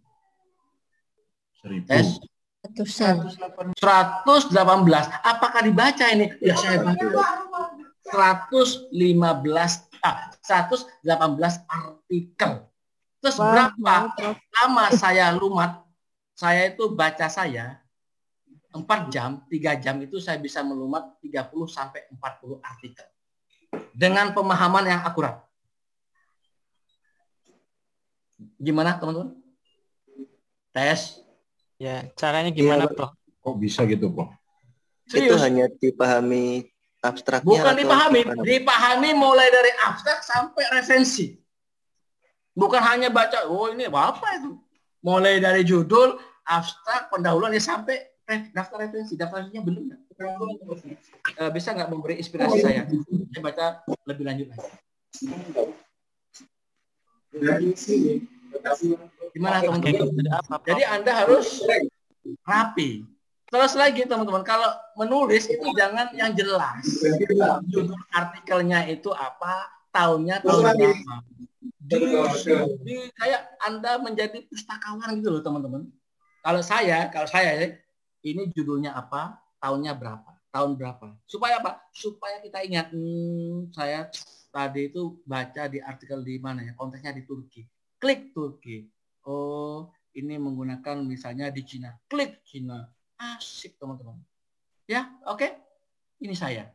118. Apakah dibaca ini? Ya, saya baca. 118 artikel. Terus berapa lama saya lumat? Saya itu baca 4 jam, 3 jam itu saya bisa melumat 30 sampai 40 artikel. Dengan pemahaman yang akurat. Gimana, teman-teman? Tes. Ya, caranya gimana, Prof? Kok bisa gitu, Prof? Itu hanya dipahami abstraknya. Bukan dipahami mulai dari abstrak sampai referensi. Bukan hanya baca, oh ini apa itu? Mulai dari judul, abstrak, pendahuluan sampai daftar referensi. Daftarnya belum nggak? Bisa nggak memberi inspirasi saya? Saya baca lebih lanjut lagi. Gimana teman-teman? Jadi Anda harus rapi. Terus lagi teman-teman, kalau menulis itu jangan yang jelas. Judul artikelnya itu apa, tahun berapa. Kayak Anda menjadi pustakawan gitu loh teman-teman. Kalau saya ini judulnya apa, tahun berapa. Supaya apa? Supaya kita ingat, saya tadi itu baca di artikel di mana ya, konteksnya di Turki. Klik Turki. Oh, ini menggunakan misalnya di Cina. Klik Cina. Asik teman-teman. Ya, oke. Ini saya.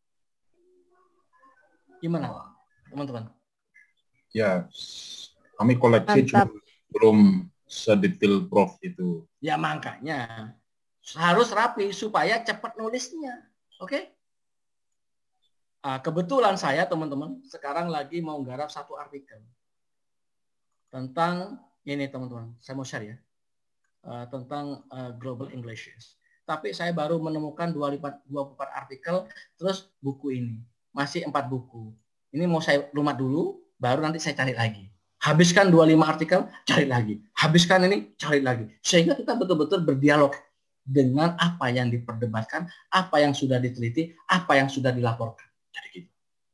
Gimana, teman-teman? Ya, kami koleksi cuma belum sedetail Prof itu. Ya makanya harus rapi supaya cepat nulisnya. Oke? Kebetulan saya teman-teman sekarang lagi mau garap satu artikel tentang ini teman-teman. Saya mau share ya. Tentang Global English. Tapi saya baru menemukan 24 artikel, terus buku ini. Masih 4 buku. Ini mau saya lumat dulu, baru nanti saya cari lagi. Habiskan 25 artikel, cari lagi. Habiskan ini, cari lagi. Sehingga kita betul-betul berdialog dengan apa yang diperdebatkan, apa yang sudah diteliti, apa yang sudah dilaporkan. Jadi gitu.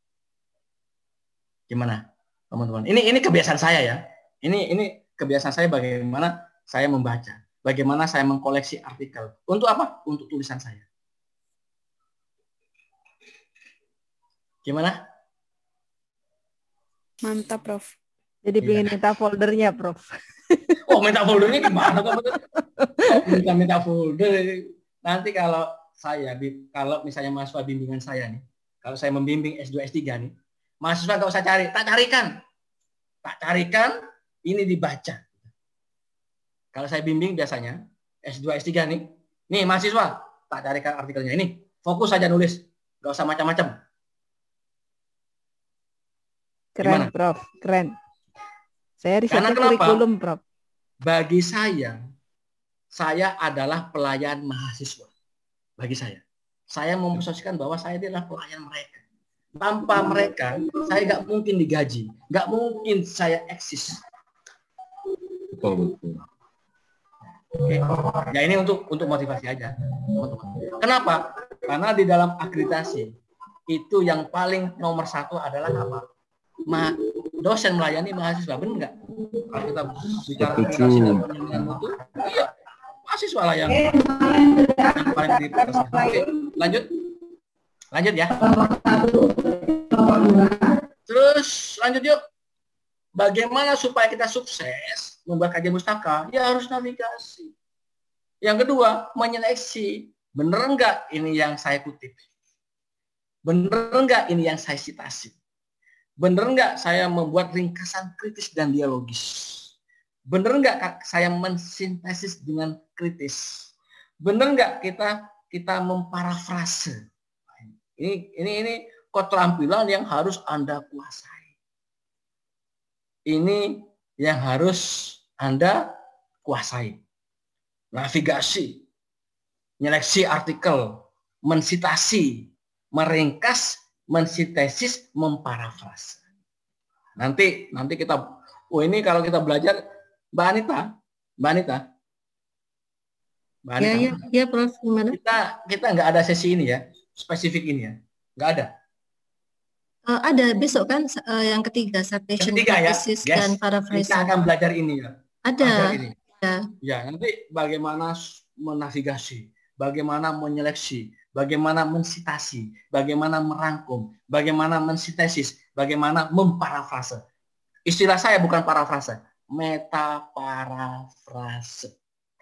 Gimana, teman-teman? Ini kebiasaan saya ya. Ini kebiasaan saya bagaimana saya membaca, bagaimana saya mengkoleksi artikel. Untuk apa? Untuk tulisan saya. Gimana? Mantap, Prof. Jadi pengen minta foldernya, Prof. Oh, minta foldernya gimana? Minta folder. Nanti kalau misalnya mahasiswa bimbingan saya nih, kalau saya membimbing S2, S3 nih, mahasiswa nggak usah cari, tak carikan, ini dibaca. Kalau saya bimbing biasanya S2, S3 nih mahasiswa, tak carikan artikelnya ini, fokus saja nulis, nggak usah macam-macam. Keren, gimana? Prof, keren. Saya riset kurikulum, Prof. Bagi saya adalah pelayan mahasiswa. Bagi saya memposisikan bahwa saya adalah pelayan mereka. Tanpa mereka, saya nggak mungkin digaji, nggak mungkin saya eksis. Betul. Oke. Ya ini untuk motivasi aja, teman-teman. Kenapa? Karena di dalam akreditasi itu yang paling nomor satu adalah apa? Dosen melayani mahasiswa, benar nggak? Kalau kita bicara akreditasi dan penilaian mutu, iya, mahasiswa lah yang paling diprioritaskan. Oke, lanjut ya. Terus lanjut yuk. Bagaimana supaya kita sukses membuat kajian pustaka? Ya harus navigasi. Yang kedua, menyeleksi. Bener enggak ini yang saya kutip? Bener enggak ini yang saya citasi? Bener enggak saya membuat ringkasan kritis dan dialogis? Bener enggak saya mensintesis dengan kritis? Bener enggak kita memparafrase? Ini keterampilan yang harus Anda kuasai. Ini yang harus Anda kuasai. Navigasi, menyeleksi artikel, mensitasi, meringkas, mensintesis, memparafrase. Nanti kita, ini kalau kita belajar, Mbak Anita. Ya, Prof. Gimana? Kita nggak ada sesi ini ya, spesifik ini ya, nggak ada. Ada besok kan yang ketiga, citation analysis ya? dan paraphrasing. Kita akan belajar ini ya. Ada. Ini. Ya, nanti bagaimana menavigasi, bagaimana menyeleksi, bagaimana mensitasi, bagaimana merangkum, bagaimana mensintesis, bagaimana memparafrase. Istilah saya bukan parafrase, metaparafrase.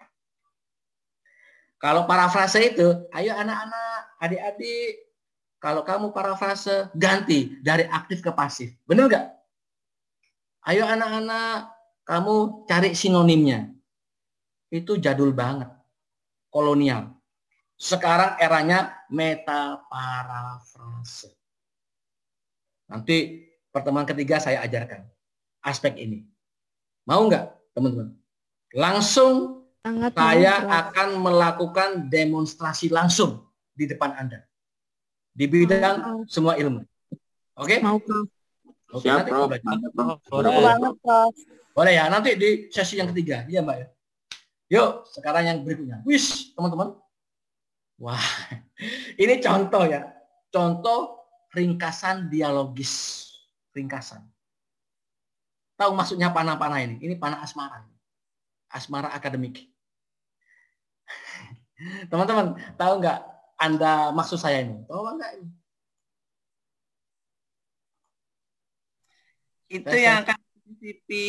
Kalau parafrase itu, ayo anak-anak, adik-adik, kalau kamu parafrase, ganti dari aktif ke pasif. Benar nggak? Ayo anak-anak, kamu cari sinonimnya. Itu jadul banget. Kolonial. Sekarang eranya metaparafrase. Nanti pertemuan ketiga saya ajarkan aspek ini. Mau nggak, teman-teman? Langsung saya akan melakukan demonstrasi langsung di depan Anda. Di bidang semua ilmu. Oke? Mau, Prof. Oke, siap, Prof. Boleh ya, nanti di sesi yang ketiga. Iya, Mbak ya. Yuk, sekarang yang berikutnya. Wis, teman-teman. Wah, ini contoh ya. Contoh ringkasan dialogis. Ringkasan. Tahu maksudnya panah-panah ini? Ini panah asmara. Asmara akademik. Teman-teman, tahu nggak Anda maksud saya ini? Tahu nggak ini? Itu yang akan mencicipi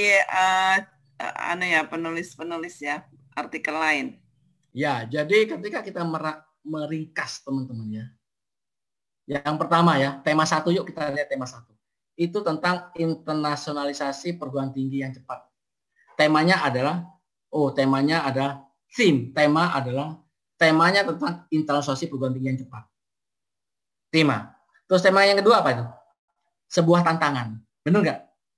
penulis-penulis ya, artikel lain. Ya, jadi ketika kita meringkas teman-teman ya. Yang pertama ya, tema 1 yuk kita lihat tema 1. Itu tentang internasionalisasi perguruan tinggi yang cepat. Temanya adalah temanya tentang internasionalisasi perguruan tinggi yang cepat. Tema. Terus tema yang kedua apa itu? Sebuah tantangan. Benar nggak?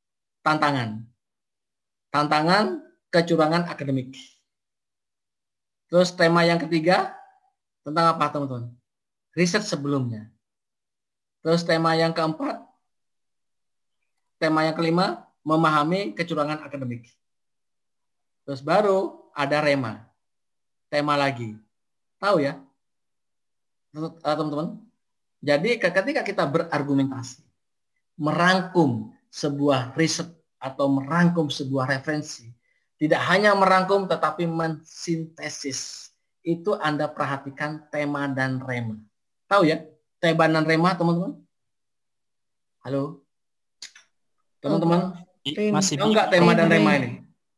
Tantangan kecurangan akademik. Terus tema yang ketiga tentang apa teman-teman? Riset sebelumnya. Terus tema yang keempat, tema yang kelima, memahami kecurangan akademik. Terus baru ada rema. Tema lagi. Tahu ya, teman-teman? Jadi ketika kita berargumentasi, merangkum sebuah riset atau merangkum sebuah referensi, tidak hanya merangkum tetapi mensintesis. Itu Anda perhatikan tema dan rema. Tahu ya, tema dan rema, teman-teman? Halo? Teman-teman? Masih tahu nggak tema dan rema ini?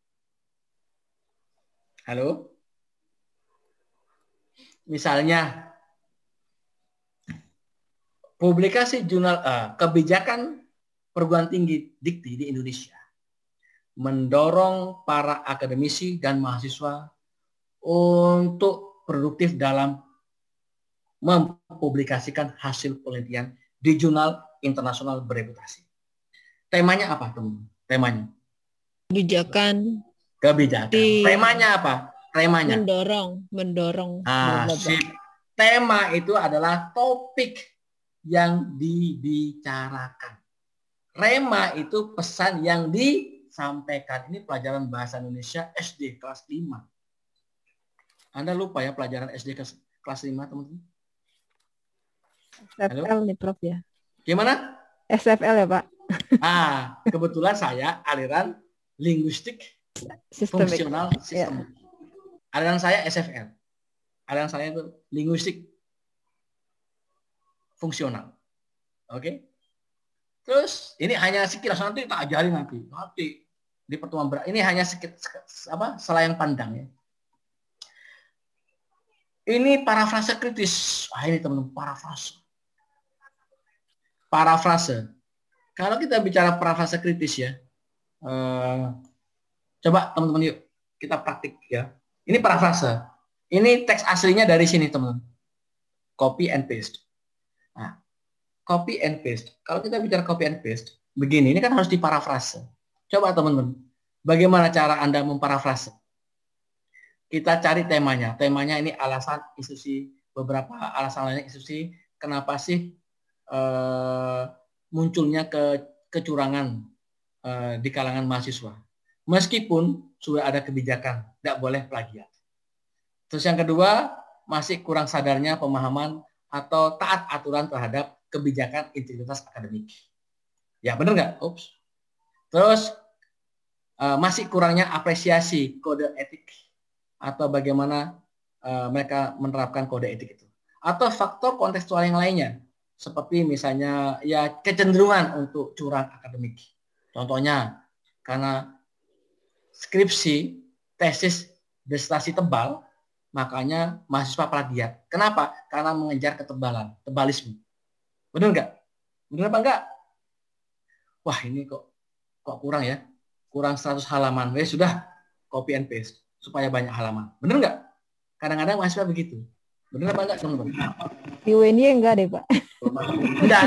Halo? Misalnya, publikasi jurnal kebijakan perguruan tinggi dikti di Indonesia mendorong para akademisi dan mahasiswa untuk produktif dalam mempublikasikan hasil penelitian di jurnal internasional bereputasi. Temanya apa, teman-teman? Temanya? Kebijakan Kebijakan. Temanya apa? Temanya. Mendorong. Sip. Tema itu adalah topik yang dibicarakan. Rema itu pesan yang disampaikan. Ini pelajaran bahasa Indonesia SD kelas 5. Anda lupa ya pelajaran SD kelas 5, teman-teman? SFL nih, Prof ya. Gimana? SFL ya, Pak. Kebetulan saya aliran linguistik fungsional sistem. Aliran saya SFL. Aliran saya itu linguistik fungsional. Oke? Terus ini hanya sekilas, nanti tak ajarin nanti di pertemuan ini hanya selayang pandang ya. Ini parafrase kritis. Ini teman-teman, parafrase. Kalau kita bicara parafrase kritis ya, coba teman-teman yuk kita praktik ya. Ini parafrase. Ini teks aslinya dari sini teman-teman. Copy and paste. Nah, copy and paste. Kalau kita bicara copy and paste, begini, ini kan harus diparafrase. Coba teman-teman, bagaimana cara Anda memparafrase? Kita cari temanya. Temanya ini alasan institusi, beberapa alasan lainnya institusi, kenapa sih munculnya kecurangan di kalangan mahasiswa. Meskipun sudah ada kebijakan, tidak boleh plagiat. Terus yang kedua, masih kurang sadarnya pemahaman atau taat aturan terhadap kebijakan integritas akademik. Ya benar nggak? Ups. Terus masih kurangnya apresiasi kode etik atau bagaimana mereka menerapkan kode etik itu. Atau faktor kontekstual yang lainnya, seperti misalnya ya kecenderungan untuk curang akademik. Contohnya karena skripsi, tesis, disertasi tebal, makanya mahasiswa plagiat. Kenapa? Karena mengejar ketebalan, tebalisme. Benar nggak? Benar apa enggak? Wah ini kok kurang ya? Kurang 100 halaman. Sudah copy and paste supaya banyak halaman. Benar nggak? Kadang-kadang mahasiswa begitu. Benar apa enggak, teman-teman? Di UNY enggak deh, Pak. Enggak.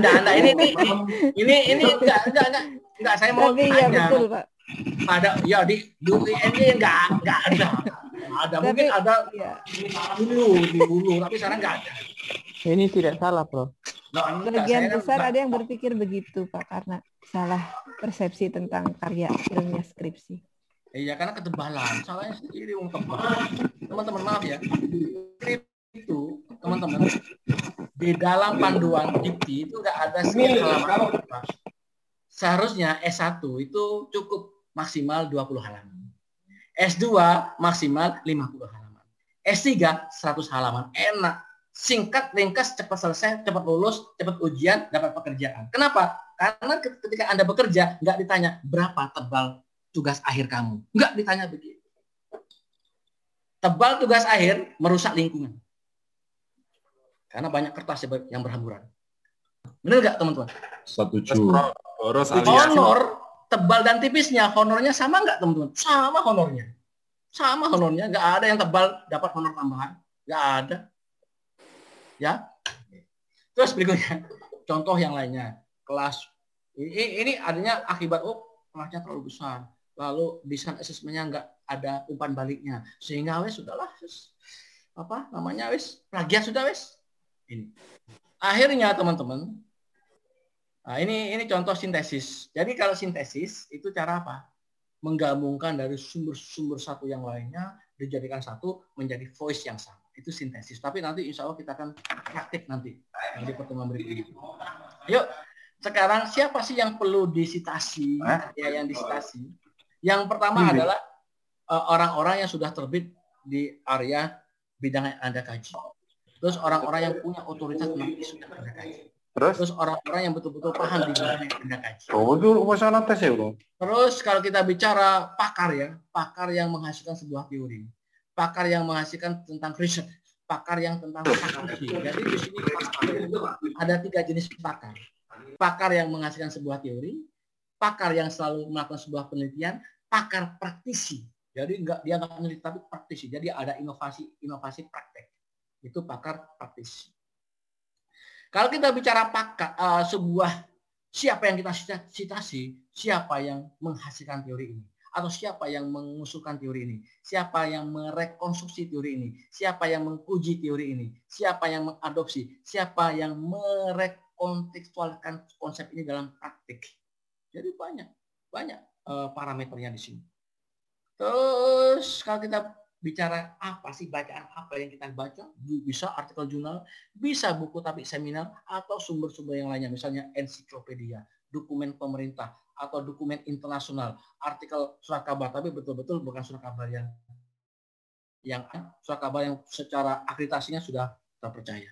Ini enggak. Saya mau tanya. Iya betul, Pak. Ada ya di UNY enggak ada. Ada tapi, mungkin ada dulu tapi sekarang enggak ada. Ini tidak salah, Bro. Sebagian besar ada yang berpikir begitu, Pak, karena salah persepsi tentang karya ilmiah skripsi. Iya, karena ketebalan. Salahnya sendiri wong tebal. Teman-teman maaf ya. Skrip itu, teman-teman, di dalam panduan dikti itu enggak ada sekian halaman. Seharusnya S1 itu cukup maksimal 20 halaman. S2 maksimal 50 halaman. S3 100 halaman. Enak. Singkat, ringkas, cepat selesai, cepat lulus, cepat ujian, dapat pekerjaan. Kenapa? Karena ketika Anda bekerja, nggak ditanya berapa tebal tugas akhir kamu. Nggak ditanya begitu. Tebal tugas akhir merusak lingkungan. Karena banyak kertas yang berhamburan. Benar nggak, teman-teman? Setuju. Honor tebal dan tipisnya, honornya sama nggak, teman-teman? Sama honornya. Nggak ada yang tebal dapat honor tambahan. Nggak ada. Ya. Terus berikutnya, contoh yang lainnya. Kelas. Ini adanya akibat, kelasnya terlalu besar. Lalu desain asesmennya nggak ada umpan baliknya. Sehingga sudahlah. Plagiat sudah Ini. Akhirnya, teman-teman, nah, ini contoh sintesis. Jadi kalau sintesis itu cara apa? Menggabungkan dari sumber-sumber satu yang lainnya dijadikan satu menjadi voice yang sama. Itu sintesis. Tapi nanti insya Allah kita akan praktik nanti di pertemuan berikutnya. Yuk, sekarang siapa sih yang perlu disitasi? Ya, yang disitasi. Yang pertama adalah orang-orang yang sudah terbit di area bidang yang Anda kaji. Terus orang-orang yang punya otoritas tentang isu yang Anda kaji. Terus orang-orang yang betul-betul paham di bidang yang Anda kaji. Terus kalau kita bicara pakar ya, pakar yang menghasilkan sebuah teori, pakar yang menghasilkan tentang riset, pakar yang tentang fakultasi. Jadi di sini ada 3 jenis pakar. Pakar yang menghasilkan sebuah teori, pakar yang selalu melakukan sebuah penelitian, pakar praktisi. Jadi dia nggak meneliti tapi praktisi. Jadi ada inovasi praktek. Itu pakar praktisi. Kalau kita bicara pakar siapa yang kita citasi, siapa yang menghasilkan teori ini? atau siapa yang mengusulkan teori ini, siapa yang merekonstruksi teori ini, siapa yang menguji teori ini, siapa yang mengadopsi, siapa yang merekontekstualkan konsep ini dalam praktik. Jadi banyak parameternya di sini. Terus kalau kita bicara apa sih bacaan apa yang kita baca, bisa artikel jurnal, bisa buku tapi seminar, atau sumber-sumber yang lainnya, misalnya ensiklopedia, dokumen pemerintah, atau dokumen internasional, artikel surat kabar, tapi betul-betul bukan surat kabar yang surat kabar yang secara akreditasinya sudah terpercaya.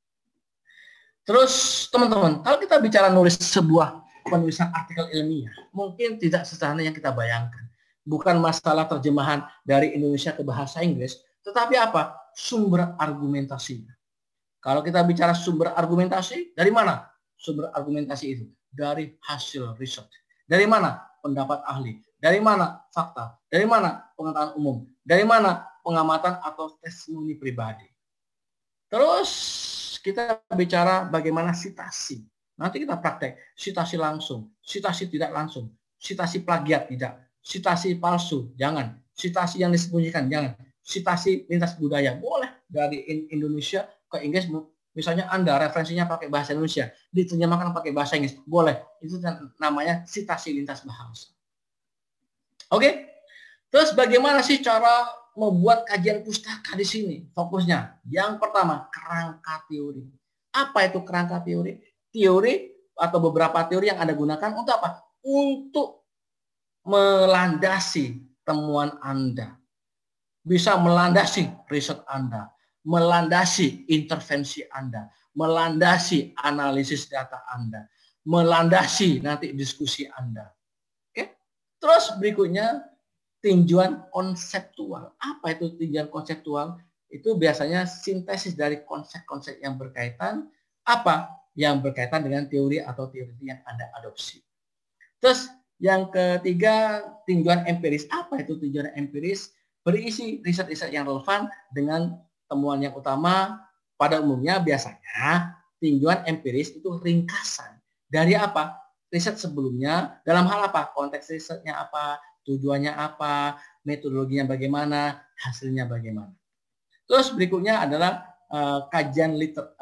Terus teman-teman, kalau kita bicara nulis sebuah penulisan artikel ilmiah, mungkin tidak sesederhana yang kita bayangkan. Bukan masalah terjemahan dari Indonesia ke bahasa Inggris, tetapi apa? Sumber argumentasinya. Kalau kita bicara sumber argumentasi, dari mana sumber argumentasi itu? Dari hasil riset. Dari mana? Pendapat ahli. Dari mana? Fakta. Dari mana? Pengetahuan umum. Dari mana? Pengamatan atau testimoni pribadi. Terus kita bicara bagaimana sitasi. Nanti kita praktek sitasi langsung, sitasi tidak langsung, sitasi plagiat tidak. Sitasi palsu, jangan. Sitasi yang disembunyikan, jangan. Sitasi lintas budaya, boleh. Dari Indonesia ke Inggris, misalnya Anda referensinya pakai bahasa Indonesia, diterjemahkan pakai bahasa Inggris, boleh. Itu namanya sitasi lintas bahasa. Oke? Terus bagaimana sih cara membuat kajian pustaka di sini? Fokusnya. Yang pertama, kerangka teori. Apa itu kerangka teori? Teori atau beberapa teori yang Anda gunakan untuk apa? Untuk melandasi temuan Anda, bisa melandasi riset Anda, melandasi intervensi Anda, melandasi analisis data Anda, melandasi nanti diskusi Anda. Oke? Terus berikutnya tinjauan konseptual. Apa itu tinjauan konseptual? Itu biasanya sintesis dari konsep-konsep yang berkaitan, apa yang berkaitan dengan teori atau teori yang Anda adopsi. Terus yang ketiga, tinjauan empiris. Apa itu tinjauan empiris? Berisi riset-riset yang relevan dengan temuan yang utama. Pada umumnya biasanya tinjauan empiris itu ringkasan dari apa? Riset sebelumnya, dalam hal apa? Konteks risetnya apa? Tujuannya apa? Metodologinya bagaimana? Hasilnya bagaimana? Terus berikutnya adalah kajian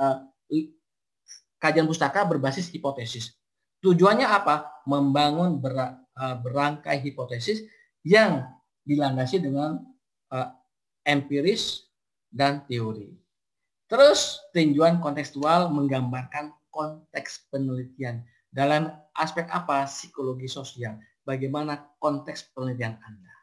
pustaka berbasis hipotesis. Tujuannya apa? Membangun berangkai hipotesis yang dilandasi dengan empiris dan teori. Terus tinjauan kontekstual menggambarkan konteks penelitian dalam aspek apa? Psikologi sosial. Bagaimana konteks penelitian Anda.